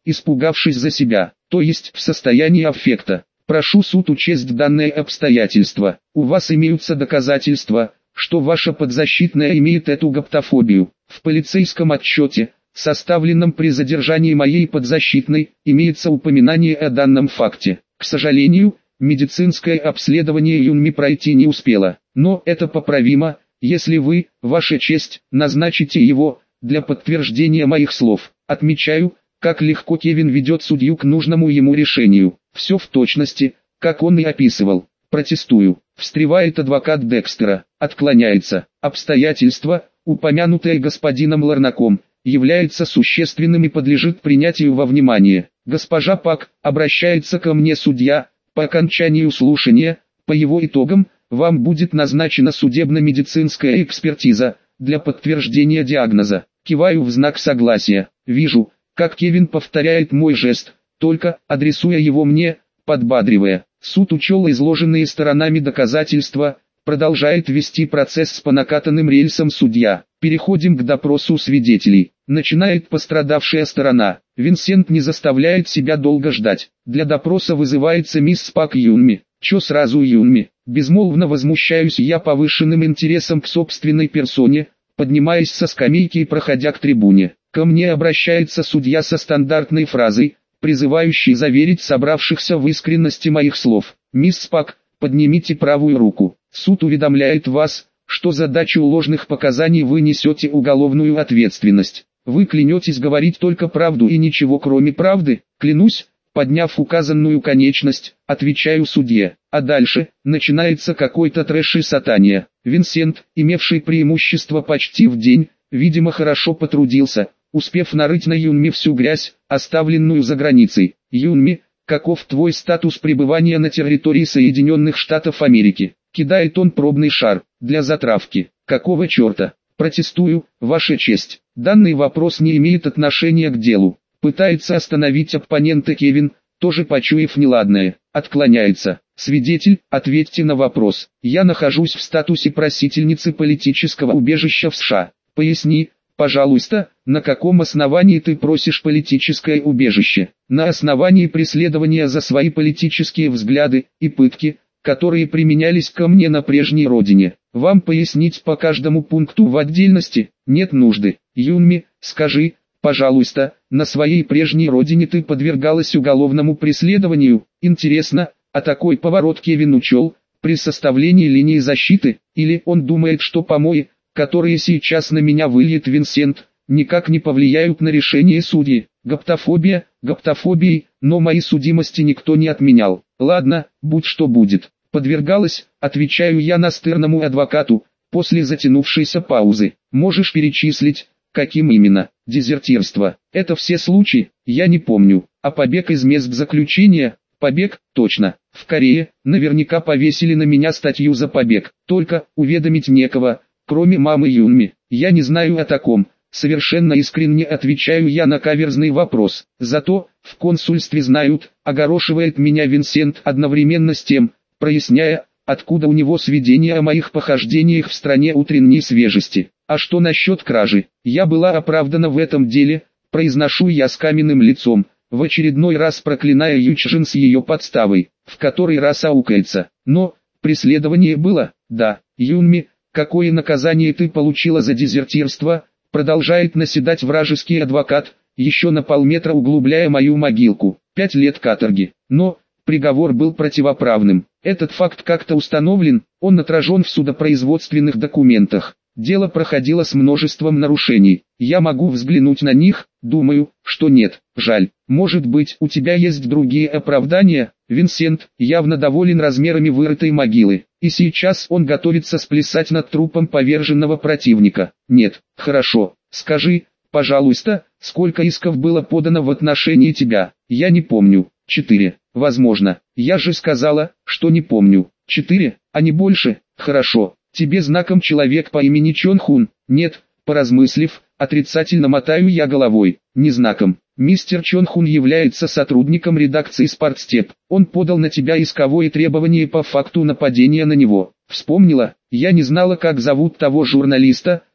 испугавшись за себя, то есть в состоянии аффекта. Прошу суд учесть данное обстоятельство. У вас имеются доказательства, что ваша подзащитная имеет эту гаптофобию. В полицейском отчете, составленном при задержании моей подзащитной, имеется упоминание о данном факте. К сожалению, медицинское обследование Юнми пройти не успело, но это поправимо, если вы, ваша честь, назначите его, для подтверждения моих слов. Отмечаю, как легко Кевин ведет судью к нужному ему решению. Все в точности, как он и описывал. Протестую. Встревает адвокат Декстера. Отклоняется. Обстоятельства, упомянутые господином Ларнаком, являются существенным и подлежит принятию во внимание. Госпожа Пак, обращается ко мне судья, по окончанию слушания, по его итогам, вам будет назначена судебно-медицинская экспертиза, для подтверждения диагноза. Киваю в знак согласия. Вижу, как Кевин повторяет мой жест, только адресуя его мне, подбадривая. Суд учел изложенные сторонами доказательства, продолжает вести процесс по накатанным рельсам судья. Переходим к допросу свидетелей. Начинает пострадавшая сторона. Винсент не заставляет себя долго ждать. Для допроса вызывается мисс Пак Юнми. Чё сразу Юнми? Безмолвно возмущаюсь я повышенным интересом к собственной персоне, поднимаясь со скамейки и проходя к трибуне. Ко мне обращается судья со стандартной фразой, призывающей заверить собравшихся в искренности моих слов. «Мисс Пак, поднимите правую руку. Суд уведомляет вас, что за дачу ложных показаний вы несете уголовную ответственность. Вы клянетесь говорить только правду и ничего кроме правды?» «Клянусь», подняв указанную конечность, отвечаю судье. А дальше, начинается какой-то трэш и сатания. Винсент, имевший преимущество почти в день, видимо хорошо потрудился, успев нарыть на Юнми всю грязь, оставленную за границей. «Юнми, каков твой статус пребывания на территории Соединенных Штатов Америки?» Кидает он пробный шар, для затравки. «Какого черта?» «Протестую, ваша честь. Данный вопрос не имеет отношения к делу». Пытается остановить оппонента Кевин, тоже почуяв неладное. Отклоняется. «Свидетель, ответьте на вопрос. Я нахожусь в статусе просительницы политического убежища в США. Поясни, пожалуйста, на каком основании ты просишь политическое убежище?» «На основании преследования за свои политические взгляды и пытки, которые применялись ко мне на прежней родине. Вам пояснить по каждому пункту в отдельности? Нет нужды. Юнми, скажи, пожалуйста, на своей прежней родине ты подвергалась уголовному преследованию?» Интересно, а такой поворот Кевин учел при составлении линии защиты, или он думает, что помои, которые сейчас на меня выльет Винсент, никак не повлияют на решение судьи? Гаптофобия, гаптофобией, но мои судимости никто не отменял. Ладно, будь что будет. Подвергалась, отвечаю я настырному адвокату, после затянувшейся паузы. Можешь перечислить, каким именно? Дезертирство. Это все случаи? Я не помню. А побег из мест заключения? Побег, точно. В Корее, наверняка повесили на меня статью за побег. Только, уведомить некого, кроме мамы Юнми. Я не знаю о таком. Совершенно искренне отвечаю я на каверзный вопрос. Зато, в консульстве знают, огорошивает меня Винсент одновременно с тем, проясняя, откуда у него сведения о моих похождениях в стране утренней свежести. А что насчет кражи? Я была оправдана в этом деле, произношу я с каменным лицом, в очередной раз проклиная Ючжин с ее подставой, в который раз аукается. Но, преследование было, да. Юнми, какое наказание ты получила за дезертирство? Продолжает наседать вражеский адвокат, еще на полметра углубляя мою могилку. 5 лет каторги. Но, приговор был противоправным. Этот факт как-то установлен, он отражен в судопроизводственных документах. Дело проходило с множеством нарушений. Я могу взглянуть на них? Думаю, что нет. Жаль. Может быть, у тебя есть другие оправдания? Винсент явно доволен размерами вырытой могилы, и сейчас он готовится сплясать над трупом поверженного противника. Нет. Хорошо. Скажи, пожалуйста, сколько исков было подано в отношении тебя? Я не помню. 4. Возможно. Я же сказала, что не помню. 4, а не больше. Хорошо. Тебе знаком человек по имени Чон Хун? Нет. Поразмыслив, отрицательно мотаю я головой. Не знаком. Мистер Чон Хун является сотрудником редакции «Спортстеп». Он подал на тебя исковое требование по факту нападения на него. Вспомнила? Я не знала, как зовут того журналиста,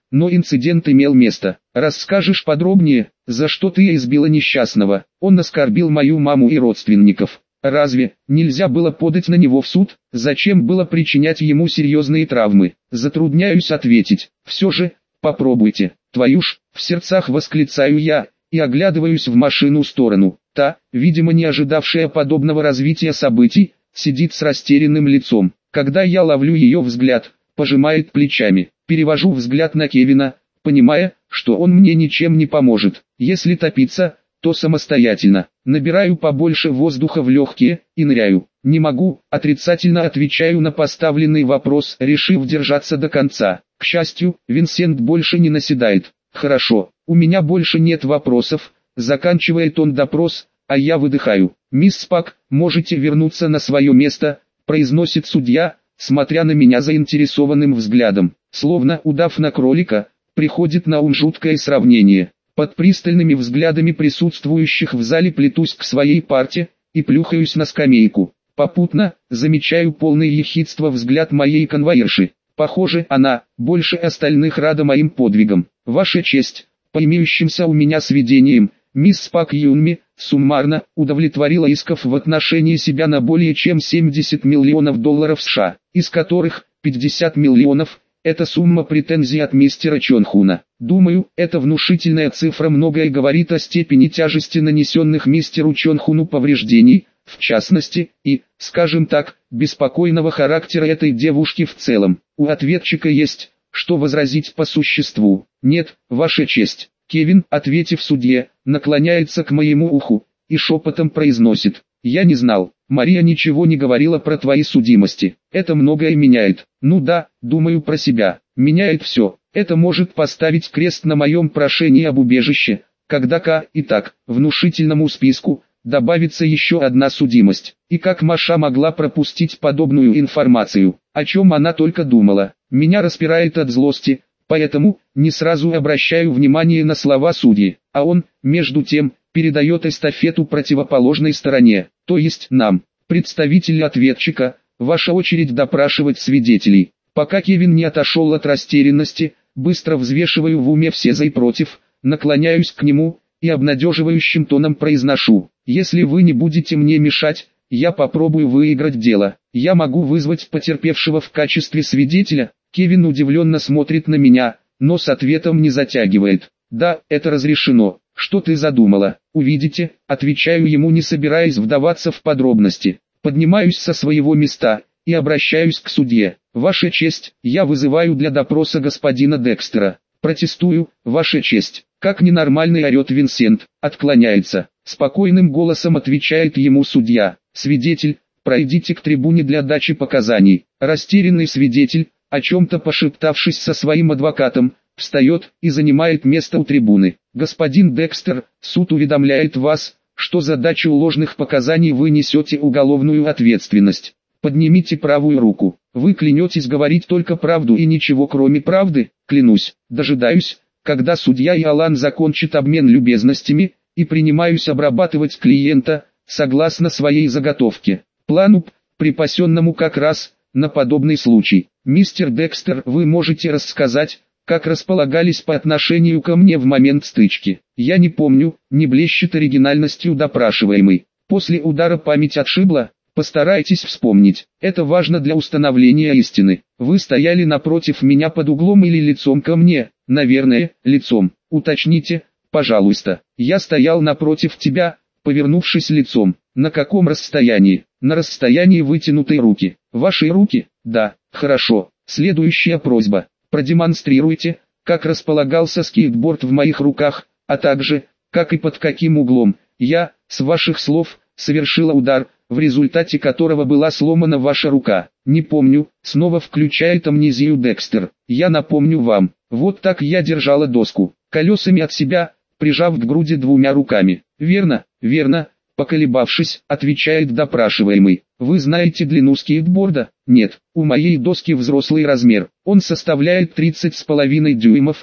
но инцидент имел место. Расскажешь подробнее, за что ты избила несчастного? Он оскорбил мою маму и родственников. Разве нельзя было подать на него в суд? Зачем было причинять ему серьезные травмы? Затрудняюсь ответить. Все же, попробуйте. Твою ж, в сердцах восклицаю я, и оглядываюсь в машину сторону. Та, видимо не ожидавшая подобного развития событий, сидит с растерянным лицом. Когда я ловлю ее взгляд, пожимает плечами. Перевожу взгляд на Кевина, понимая, что он мне ничем не поможет. Если топиться, то самостоятельно. Набираю побольше воздуха в легкие и ныряю. Не могу, отрицательно отвечаю на поставленный вопрос, решив держаться до конца. К счастью, Винсент больше не наседает. Хорошо, у меня больше нет вопросов, заканчивает он допрос, а я выдыхаю. «Мисс Спак, можете вернуться на свое место», произносит судья, смотря на меня заинтересованным взглядом. Словно удав на кролика, приходит на ум жуткое сравнение. Под пристальными взглядами присутствующих в зале плетусь к своей парте и плюхаюсь на скамейку. Попутно, замечаю полное ехидство взгляд моей конвоирши. Похоже, она, больше остальных рада моим подвигам. Ваша честь, по имеющимся у меня сведениям, мисс Пак Юнми, суммарно, удовлетворила исков в отношении себя на более чем 70 миллионов долларов США, из которых 50 миллионов – это сумма претензий от мистера Чонхуна. Думаю, эта внушительная цифра многое говорит о степени тяжести нанесенных мистеру Чонхуну повреждений, в частности, и, скажем так, беспокойного характера этой девушки в целом. У ответчика есть, что возразить по существу. Нет, ваша честь. Кевин, ответив судье, наклоняется к моему уху и шепотом произносит: «Я не знал, Мария ничего не говорила про твои судимости. Это многое меняет». Ну да, думаю про себя. Меняет все. Это может поставить крест на моем прошении об убежище, когда к и так внушительному списку добавится еще одна судимость. И как Маша могла пропустить подобную информацию? О чем она только думала? Меня распирает от злости, поэтому не сразу обращаю внимание на слова судьи, а он, между тем, передает эстафету противоположной стороне, то есть нам. Представители ответчика, ваша очередь допрашивать свидетелей. Пока Кевин не отошел от растерянности, быстро взвешиваю в уме все за и против, наклоняюсь к нему и обнадеживающим тоном произношу: если вы не будете мне мешать, я попробую выиграть дело. Я могу вызвать потерпевшего в качестве свидетеля. Кевин удивленно смотрит на меня, но с ответом не затягивает. Да, это разрешено. Что ты задумала? Увидите, отвечаю ему, не собираясь вдаваться в подробности. Поднимаюсь со своего места и обращаюсь к судье. Ваша честь, я вызываю для допроса господина Декстера. Протестую, ваша честь. Как ненормальный орет Винсент, отклоняется. Спокойным голосом отвечает ему судья. Свидетель, пройдите к трибуне для дачи показаний. Растерянный свидетель, о чем-то пошептавшись со своим адвокатом, встает и занимает место у трибуны. Господин Декстер, суд уведомляет вас, что за дачу ложных показаний вы несете уголовную ответственность. Поднимите правую руку. Вы клянетесь говорить только правду и ничего кроме правды? Клянусь. Дожидаюсь, когда судья и Алан закончат обмен любезностями, и принимаюсь обрабатывать клиента, согласно своей заготовке. Плану, припасенному как раз на подобный случай. Мистер Декстер, вы можете рассказать, как располагались по отношению ко мне в момент стычки? Я не помню, не блещет оригинальностью допрашиваемый. После удара память отшибла? Постарайтесь вспомнить. Это важно для установления истины. Вы стояли напротив меня под углом или лицом ко мне? Наверное, лицом. Уточните, пожалуйста. Я стоял напротив тебя, повернувшись лицом. На каком расстоянии? На расстоянии вытянутой руки. Ваши руки? Да, хорошо. Следующая просьба. Продемонстрируйте, как располагался скейтборд в моих руках, а также, как и под каким углом я, с ваших слов, совершила удар, в результате которого была сломана ваша рука. Не помню, снова включает амнезию Декстер. Я напомню вам, вот так я держала доску, колесами от себя, прижав к груди двумя руками. Верно, верно, поколебавшись, отвечает допрашиваемый. Вы знаете длину скейтборда? Нет, у моей доски взрослый размер. Он составляет 30,5 дюймов,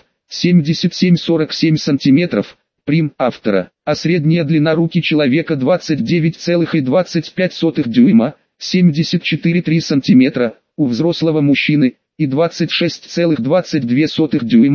77-47 сантиметров, прим. Автора. А средняя длина руки человека 29,25 дюйма, 74,3 сантиметра, у взрослого мужчины, и 26,22 дюйма,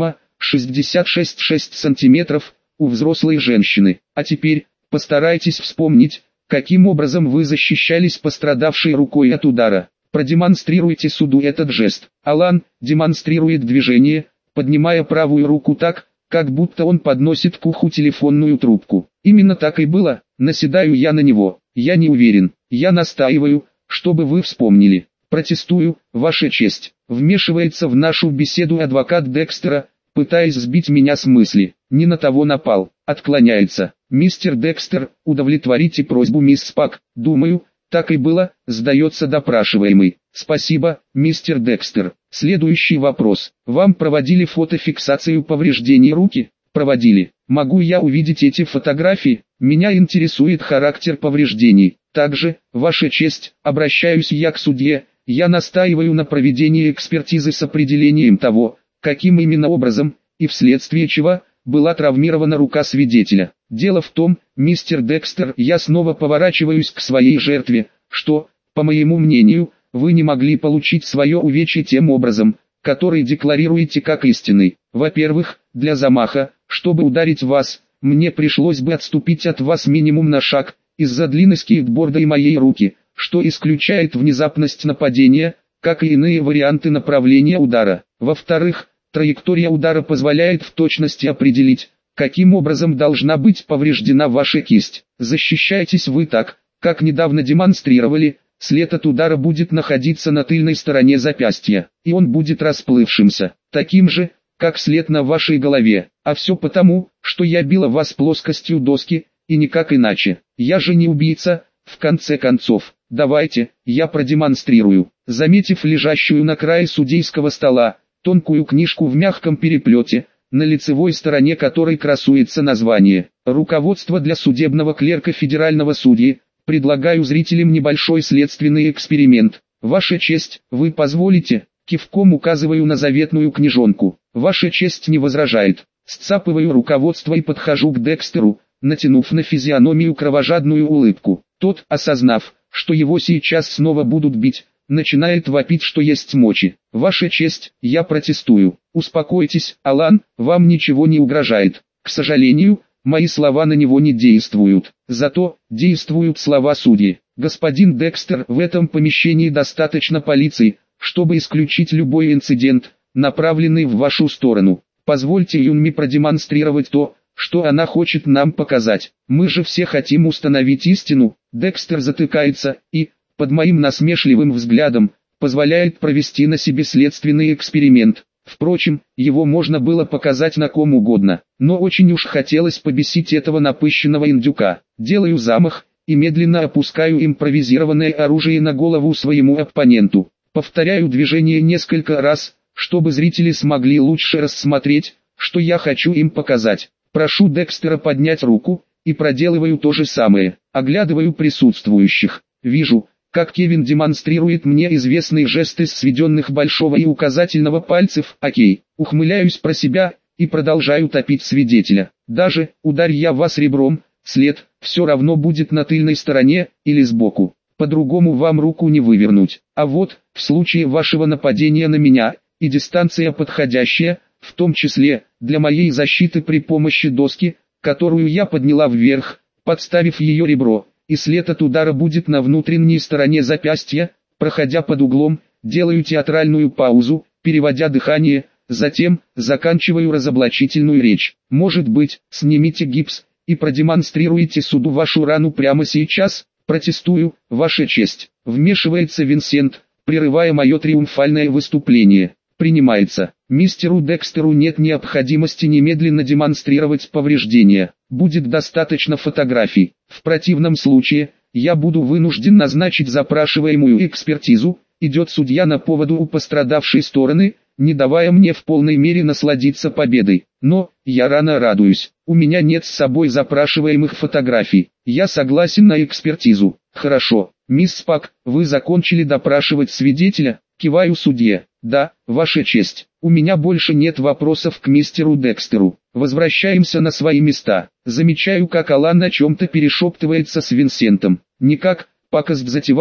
66,6 см, у взрослой женщины. А теперь, постарайтесь вспомнить, каким образом вы защищались пострадавшей рукой от удара. Продемонстрируйте суду этот жест. Алан демонстрирует движение, поднимая правую руку так, как будто он подносит к уху телефонную трубку. Именно так и было, наседаю я на него. Я не уверен, я настаиваю, чтобы вы вспомнили. Протестую, Ваша честь. Вмешивается в нашу беседу адвокат Декстера, пытаясь сбить меня с мысли. Не на того напал, отклоняется. Мистер Декстер, удовлетворите просьбу мисс Пак. Думаю, так и было, сдается допрашиваемый. Спасибо, мистер Декстер. Следующий вопрос. Вам проводили фотофиксацию повреждений руки? Проводили. Могу я увидеть эти фотографии? Меня интересует характер повреждений. Также, Ваша честь, обращаюсь я к судье, я настаиваю на проведении экспертизы с определением того, каким именно образом, и вследствие чего, была травмирована рука свидетеля. Дело в том, мистер Декстер, я снова поворачиваюсь к своей жертве, что, по моему мнению, вы не могли получить свое увечье тем образом, который декларируете как истинный. Во-первых, для замаха, чтобы ударить вас, мне пришлось бы отступить от вас минимум на шаг, из-за длины скейтборда и моей руки, что исключает внезапность нападения, как и иные варианты направления удара. Во-вторых, траектория удара позволяет в точности определить, каким образом должна быть повреждена ваша кисть. Защищаетесь вы так, как недавно демонстрировали, след от удара будет находиться на тыльной стороне запястья, и он будет расплывшимся, таким же, как след на вашей голове. А все потому, что я била вас плоскостью доски, и никак иначе. Я же не убийца, в конце концов. Давайте, я продемонстрирую. Заметив лежащую на крае судейского стола, тонкую книжку в мягком переплете, на лицевой стороне которой красуется название «Руководство для судебного клерка федерального судьи», предлагаю зрителям небольшой следственный эксперимент. Ваша честь, вы позволите? Кивком указываю на заветную книжонку. Ваша честь не возражает. Сцапываю руководство и подхожу к Декстеру, натянув на физиономию кровожадную улыбку. Тот, осознав, что его сейчас снова будут бить, начинает вопить, что есть мочи. Ваша честь, я протестую. Успокойтесь, Алан, вам ничего не угрожает. К сожалению, мои слова на него не действуют. Зато, действуют слова судьи. Господин Декстер, в этом помещении достаточно полиции, чтобы исключить любой инцидент, направленный в вашу сторону. Позвольте Юнми продемонстрировать то, что она хочет нам показать. Мы же все хотим установить истину. Декстер затыкается и, под моим насмешливым взглядом, позволяет провести на себе следственный эксперимент. Впрочем, его можно было показать на ком угодно, но очень уж хотелось побесить этого напыщенного индюка. Делаю замах и медленно опускаю импровизированное оружие на голову своему оппоненту. Повторяю движение несколько раз, чтобы зрители смогли лучше рассмотреть, что я хочу им показать. Прошу Декстера поднять руку, и проделываю то же самое. Оглядываю присутствующих. Вижу, как Кевин демонстрирует мне известные жесты с сведенных большого и указательного пальцев. Окей, ухмыляюсь про себя, и продолжаю топить свидетеля. Даже, ударь я вас ребром, след, все равно будет на тыльной стороне, или сбоку. По-другому вам руку не вывернуть. А вот, в случае вашего нападения на меня, и дистанция подходящая, в том числе, для моей защиты при помощи доски, которую я подняла вверх, подставив ее ребро, и след от удара будет на внутренней стороне запястья, проходя под углом, делаю театральную паузу, переводя дыхание, затем, заканчиваю разоблачительную речь. Может быть, снимите гипс, и продемонстрируете суду вашу рану прямо сейчас? Протестую, Ваша честь. Вмешивается Винсент, прерывая мое триумфальное выступление. Принимается. Мистеру Декстеру нет необходимости немедленно демонстрировать повреждения. Будет достаточно фотографий. В противном случае, я буду вынужден назначить запрашиваемую экспертизу. Идет судья на поводу у пострадавшей стороны, не давая мне в полной мере насладиться победой. Но, я рано радуюсь. У меня нет с собой запрашиваемых фотографий. Я согласен на экспертизу. Хорошо. Мисс Пак, вы закончили допрашивать свидетеля? Киваю судье. Да, Ваша честь. У меня больше нет вопросов к мистеру Декстеру. Возвращаемся на свои места. Замечаю, как Алан о чем-то перешептывается с Винсентом. Никак, пакость затевают.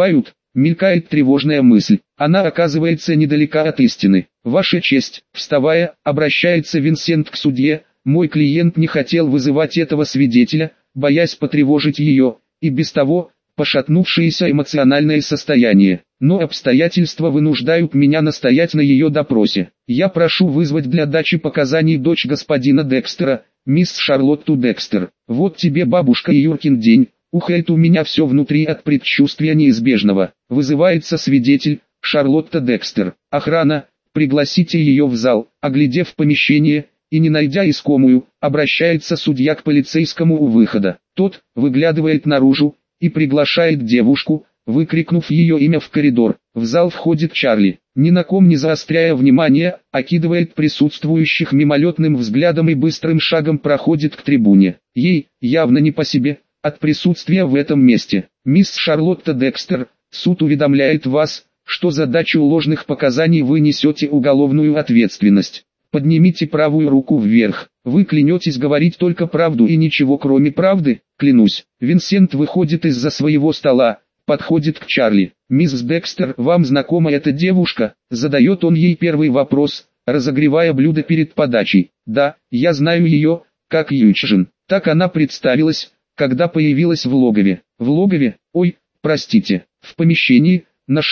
Мелькает тревожная мысль. Она оказывается недалека от истины. Ваша честь, вставая, обращается Винсент к судье. Мой клиент не хотел вызывать этого свидетеля, боясь потревожить ее, и без того, пошатнувшееся эмоциональное состояние. Но обстоятельства вынуждают меня настоять на ее допросе. Я прошу вызвать для дачи показаний дочь господина Декстера, мисс Шарлотту Декстер. Вот тебе, бабушка, и Юркин день. Ухает у меня все внутри от предчувствия неизбежного. Вызывается свидетель, Шарлотта Декстер. Охрана, пригласите ее в зал. Оглядев помещение и не найдя искомую, обращается судья к полицейскому у выхода. Тот выглядывает наружу и приглашает девушку, выкрикнув ее имя в коридор. В зал входит Чарли, ни на ком не заостряя внимание, окидывает присутствующих мимолетным взглядом и быстрым шагом проходит к трибуне. Ей явно не по себе от присутствия в этом месте. Мисс Шарлотта Декстер, суд уведомляет вас, что за дачу ложных показаний вы несете уголовную ответственность. Поднимите правую руку вверх. Вы клянетесь говорить только правду и ничего кроме правды? Клянусь. Винсент выходит из-за своего стола, подходит к Чарли. «Мисс Декстер, вам знакома эта девушка?» Задает он ей первый вопрос, разогревая блюдо перед подачей. «Да, я знаю ее, как Юджин». Так она представилась, когда появилась в логове. В логове? Ой, простите, в помещении, на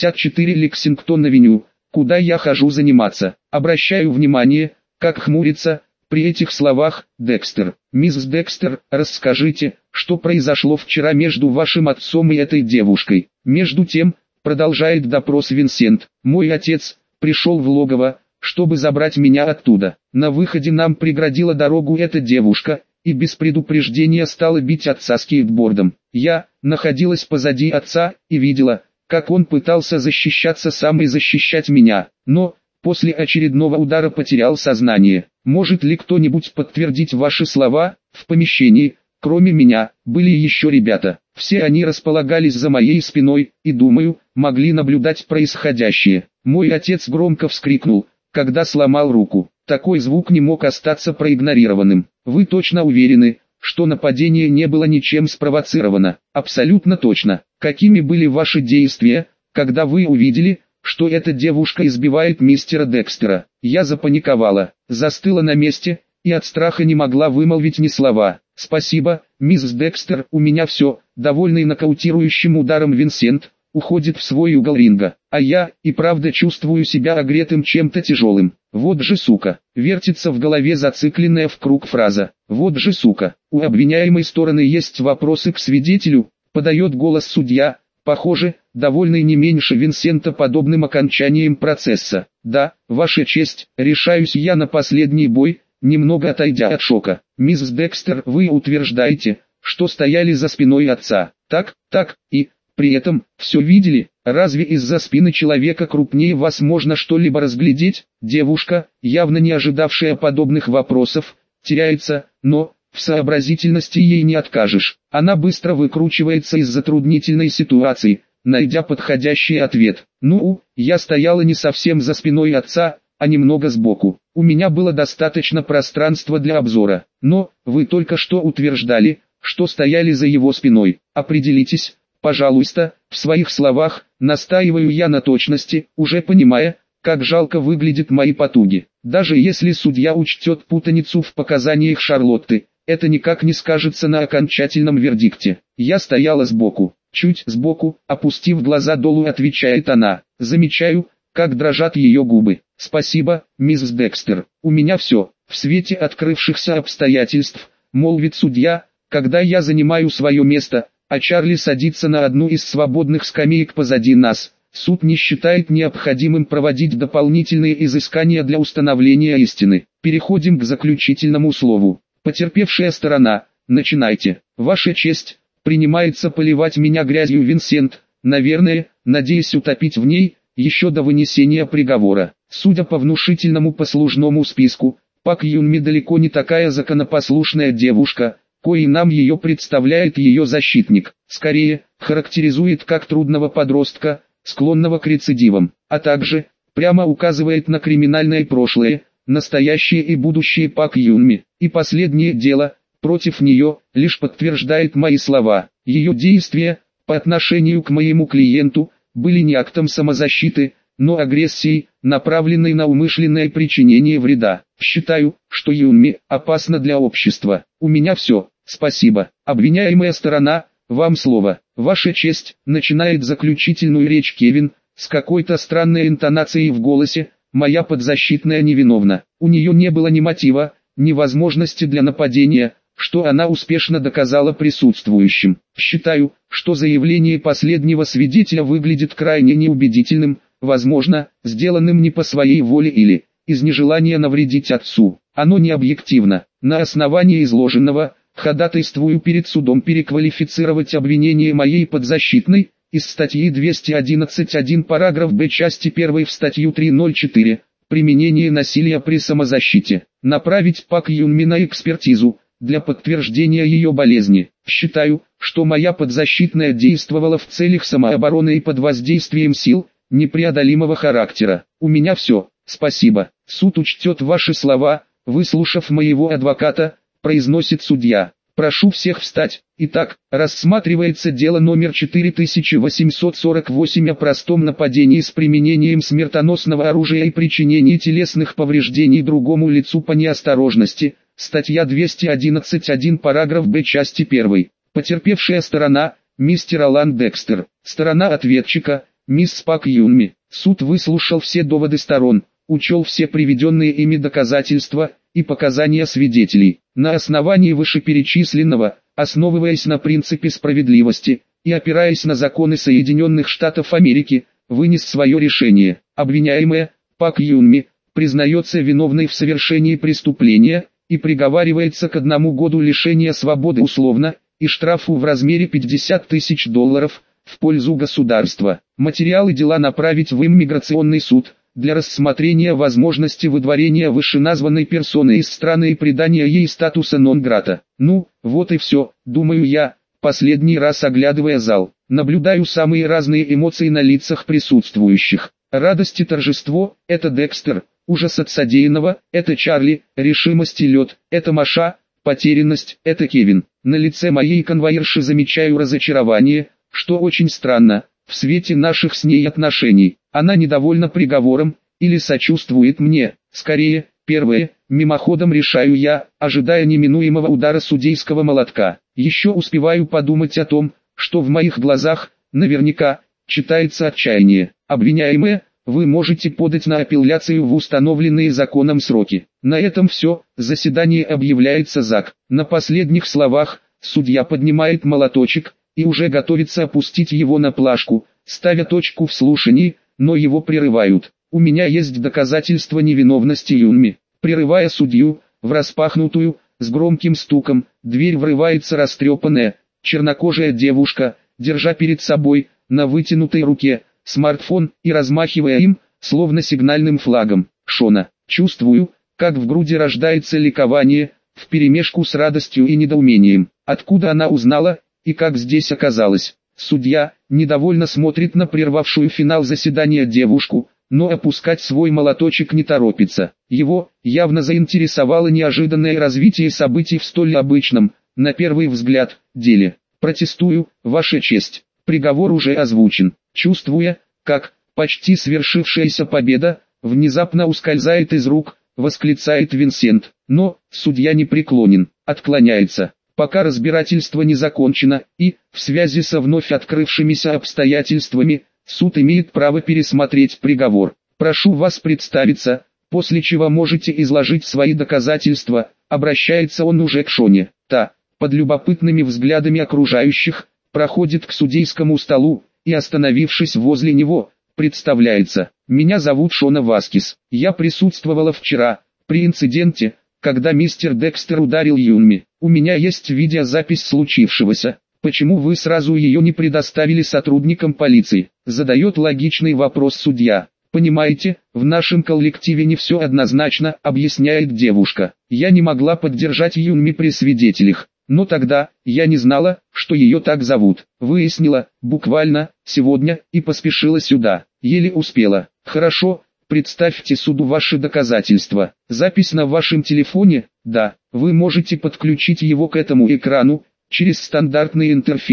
64 Лексингтон-авеню, куда я хожу заниматься. Обращаю внимание, как хмурится, при этих словах, Декстер. «Мисс Декстер, расскажите, что произошло вчера между вашим отцом и этой девушкой?» Между тем, продолжает допрос Винсент, «Мой отец пришел в логово, чтобы забрать меня оттуда. На выходе нам преградила дорогу эта девушка, и без предупреждения стала бить отца скейтбордом. Я находилась позади отца и видела, как он пытался защищаться сам и защищать меня, но после очередного удара потерял сознание. Может ли кто-нибудь подтвердить ваши слова? В помещении, кроме меня, были еще ребята. Все они располагались за моей спиной и, думаю, могли наблюдать происходящее. Мой отец громко вскрикнул, когда сломал руку. Такой звук не мог остаться проигнорированным. Вы точно уверены, что нападение не было ничем спровоцировано? Абсолютно точно. Какими были ваши действия, когда вы увидели, что эта девушка избивает мистера Декстера? Я запаниковала, застыла на месте, и от страха не могла вымолвить ни слова. «Спасибо, мисс Декстер, у меня все». Довольный нокаутирующим ударом Винсент уходит в свой угол ринга, а я и правда чувствую себя огретым чем-то тяжелым. «Вот же сука!» Вертится в голове зацикленная в круг фраза. «Вот же сука!» У обвиняемой стороны есть вопросы к свидетелю, подает голос судья, похоже, довольный не меньше Винсента подобным окончанием процесса. «Да, ваша честь, решаюсь я на последний бой», немного отойдя от шока. «Мисс Декстер, вы утверждаете, что стояли за спиной отца, так, и, при этом, все видели? Разве из-за спины человека крупнее вас можно что-либо разглядеть?» Девушка, явно не ожидавшая подобных вопросов, теряется, но в сообразительности ей не откажешь. Она быстро выкручивается из затруднительной ситуации, найдя подходящий ответ. «Ну, я стояла не совсем за спиной отца, а немного сбоку. У меня было достаточно пространства для обзора. Но, вы только что утверждали, что стояли за его спиной. Определитесь, пожалуйста, в своих словах. Настаиваю я на точности, уже понимая, как жалко выглядят мои потуги. Даже если судья учтет путаницу в показаниях Шарлотты, это никак не скажется на окончательном вердикте. Я стояла сбоку, чуть сбоку, опустив глаза долу, отвечает она. Замечаю, как дрожат ее губы. «Спасибо, мисс Декстер, у меня все». В свете открывшихся обстоятельств, молвит судья, когда я занимаю свое место, а Чарли садится на одну из свободных скамеек позади нас. Суд не считает необходимым проводить дополнительные изыскания для установления истины. Переходим к заключительному слову. Потерпевшая сторона, начинайте. Ваша честь, принимается поливать меня грязью Винсент, наверное, надеясь утопить в ней, еще до вынесения приговора. Судя по внушительному послужному списку, Пак Юнми далеко не такая законопослушная девушка, коей нам ее представляет ее защитник. Скорее, характеризует как трудного подростка, склонного к рецидивам, а также, прямо указывает на криминальное прошлое, настоящее и будущее Пак Юнми. И последнее дело, против нее, лишь подтверждает мои слова. Ее действия, по отношению к моему клиенту, были не актом самозащиты, но агрессией, направленной на умышленное причинение вреда. Считаю, что Юнми опасна для общества. У меня все, спасибо. Обвиняемая сторона, вам слово. Ваша честь, начинает заключительную речь Кевин, с какой-то странной интонацией в голосе. Моя подзащитная невиновна. У нее не было ни мотива, ни возможности для нападения, что она успешно доказала присутствующим. Считаю, что заявление последнего свидетеля выглядит крайне неубедительным, возможно, сделанным не по своей воле или из нежелания навредить отцу. Оно не объективно. На основании изложенного, ходатайствую перед судом переквалифицировать обвинение моей подзащитной из статьи 211.1 параграф Б части 1 в статью 304 «Применение насилия при самозащите». Направить Пак Юнми на экспертизу для подтверждения ее болезни. Считаю, что моя подзащитная действовала в целях самообороны и под воздействием сил непреодолимого характера. У меня все, спасибо. Суд учтет ваши слова, выслушав моего адвоката, произносит судья. Прошу всех встать. Итак, рассматривается дело номер 4848 о простом нападении с применением смертоносного оружия и причинении телесных повреждений другому лицу по неосторожности. Статья 211.1 параграф Б части 1. Потерпевшая сторона, мистер Алан Декстер. Сторона ответчика, мисс Пак Юнми. Суд выслушал все доводы сторон, учел все приведенные ими доказательства и показания свидетелей. На основании вышеперечисленного, основываясь на принципе справедливости и опираясь на законы Соединенных Штатов Америки, вынес свое решение. Обвиняемая, Пак Юнми, признается виновной в совершении преступления и приговаривается к 1 году лишения свободы условно и штрафу в размере $50 тысяч в пользу государства. Материалы дела направить в иммиграционный суд для рассмотрения возможности выдворения вышеназванной персоны из страны и придания ей статуса нон-грата. Ну, вот и все, думаю я, последний раз оглядывая зал. Наблюдаю самые разные эмоции на лицах присутствующих. Радость и торжество – это Декстер, ужас от содеянного – это Чарли, решимость и лед – это Маша, потерянность – это Кевин. На лице моей конвоирши замечаю разочарование, что очень странно, в свете наших с ней отношений. Она недовольна приговором, или сочувствует мне, скорее, первое, мимоходом решаю я, ожидая неминуемого удара судейского молотка. Еще успеваю подумать о том, что в моих глазах, наверняка, читается отчаяние. Обвиняемая, вы можете подать на апелляцию в установленные законом сроки. На этом все, заседание объявляется зак. На последних словах, судья поднимает молоточек, и уже готовится опустить его на плашку, ставя точку в слушании, но его прерывают. У меня есть доказательства невиновности Юнми. Прерывая судью, в распахнутую, с громким стуком, дверь врывается растрепанная, чернокожая девушка, держа перед собой, на вытянутой руке, смартфон и размахивая им, словно сигнальным флагом. Шона. Чувствую, как в груди рождается ликование, вперемешку с радостью и недоумением. Откуда она узнала, и как здесь оказалась? Судья недовольно смотрит на прервавшую финал заседания девушку, но опускать свой молоточек не торопится. Его явно заинтересовало неожиданное развитие событий в столь обычном, на первый взгляд, деле. Протестую, Ваша честь. Приговор уже озвучен. Чувствуя, как почти свершившаяся победа внезапно ускользает из рук, восклицает Винсент. Но судья не преклонен, отклоняется. Пока разбирательство не закончено, и, в связи со вновь открывшимися обстоятельствами, суд имеет право пересмотреть приговор. Прошу вас представиться, после чего можете изложить свои доказательства, обращается он уже к Шоне. Та, под любопытными взглядами окружающих, проходит к судейскому столу, и, остановившись возле него, представляется. Меня зовут Шона Васкис. Я присутствовала вчера, при инциденте, когда мистер Декстер ударил Юнми. У меня есть видеозапись случившегося. Почему вы сразу ее не предоставили сотрудникам полиции? Задает логичный вопрос судья. Понимаете, в нашем коллективе не все однозначно, объясняет девушка. Я не могла поддержать Юнми при свидетелях. Но тогда, я не знала, что ее так зовут. Выяснила, буквально, сегодня, и поспешила сюда. Еле успела. Хорошо, представьте суду ваши доказательства. Запись на вашем телефоне? Да. Вы можете подключить его к этому экрану, через стандартный интерфейс.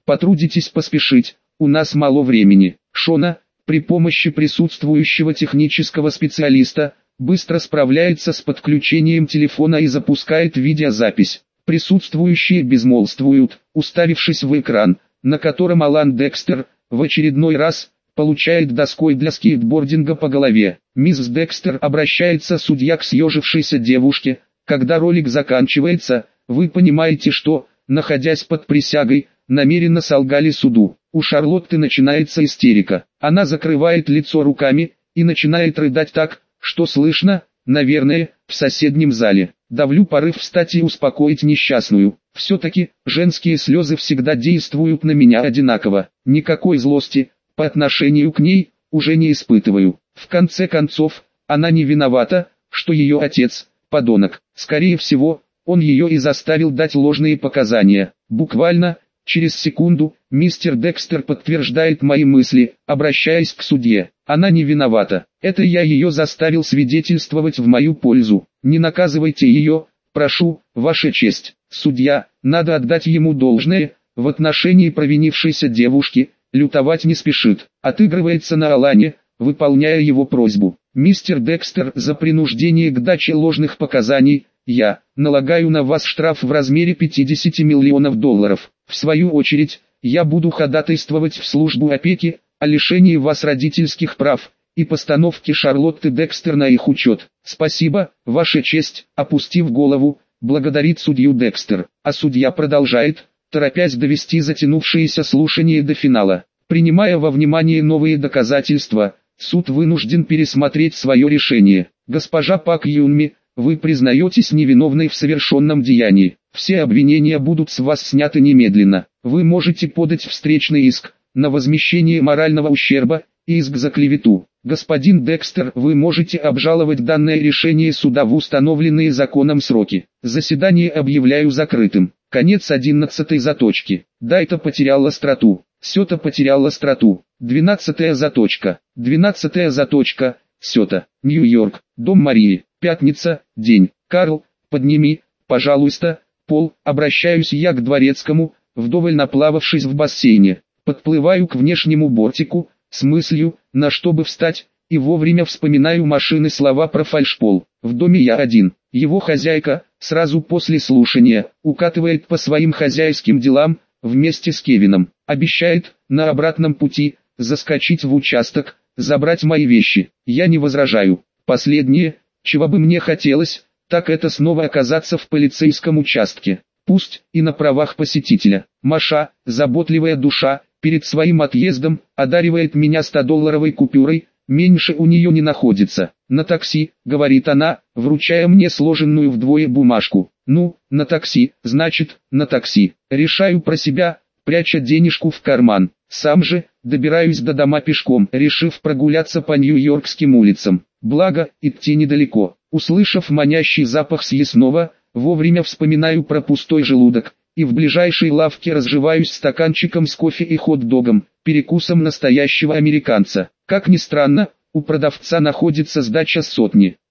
Потрудитесь поспешить, у нас мало времени. Шона, при помощи присутствующего технического специалиста, быстро справляется с подключением телефона и запускает видеозапись. Присутствующие безмолвствуют, уставившись в экран, на котором Алан Декстер, в очередной раз, получает доской для скейтбординга по голове. Мисс Декстер, обращается судья к съежившейся девушке, когда ролик заканчивается, вы понимаете, что, находясь под присягой, намеренно солгали суду. У Шарлотты начинается истерика. Она закрывает лицо руками и начинает рыдать так, что слышно, наверное, в соседнем зале. Давлю порыв встать и успокоить несчастную. Все-таки, женские слезы всегда действуют на меня одинаково. Никакой злости, по отношению к ней, уже не испытываю. В конце концов, она не виновата, что ее отец, подонок. Скорее всего, он ее и заставил дать ложные показания. Буквально, через секунду, мистер Декстер подтверждает мои мысли, обращаясь к судье. Она не виновата. Это я ее заставил свидетельствовать в мою пользу. Не наказывайте ее, прошу, ваша честь. Судья, надо отдать ему должное, в отношении провинившейся девушки, лютовать не спешит. Отыгрывается на Алане, выполняя его просьбу. Мистер Декстер, за принуждение к даче ложных показаний, я налагаю на вас штраф в размере $50 миллионов. В свою очередь, я буду ходатайствовать в службу опеки о лишении вас родительских прав и постановке Шарлотты Декстер на их учет. Спасибо, ваша честь, опустив голову, благодарит судью Декстер, а судья продолжает, торопясь довести затянувшееся слушание до финала. Принимая во внимание новые доказательства, суд вынужден пересмотреть свое решение. Госпожа Пак Юнми, вы признаетесь невиновной в совершенном деянии. Все обвинения будут с вас сняты немедленно. Вы можете подать встречный иск на возмещение морального ущерба и иск за клевету. Господин Декстер, вы можете обжаловать данное решение суда в установленные законом сроки. Заседание объявляю закрытым. Конец 11 заточки. Дайта потерял остроту. Сёта потерял остроту. 12 заточка. 12 заточка. Сёта. Нью-Йорк. Дом Марии. Пятница. День. Карл, подними, пожалуйста, пол. Обращаюсь я к дворецкому, вдоволь наплававшись в бассейне. Подплываю к внешнему бортику, с мыслью, на что бы встать, и вовремя вспоминаю машины слова про фальшпол. В доме я один. Его хозяйка, сразу после слушания, укатывает по своим хозяйским делам, вместе с Кевином. Обещает, на обратном пути, заскочить в участок, забрать мои вещи. Я не возражаю. Последнее, чего бы мне хотелось, так это снова оказаться в полицейском участке. Пусть и на правах посетителя. Маша, заботливая душа, перед своим отъездом, одаривает меня $100 купюрой, меньше у нее не находится. На такси, говорит она, вручая мне сложенную вдвое бумажку. Ну, на такси, значит, на такси. Решаю про себя, пряча денежку в карман. Сам же, добираюсь до дома пешком, решив прогуляться по нью-йоркским улицам. Благо, идти недалеко. Услышав манящий запах съестного, вовремя вспоминаю про пустой желудок, и в ближайшей лавке разживаюсь стаканчиком с кофе и хот-догом, перекусом настоящего американца. Как ни странно, у продавца находится сдача с сотни.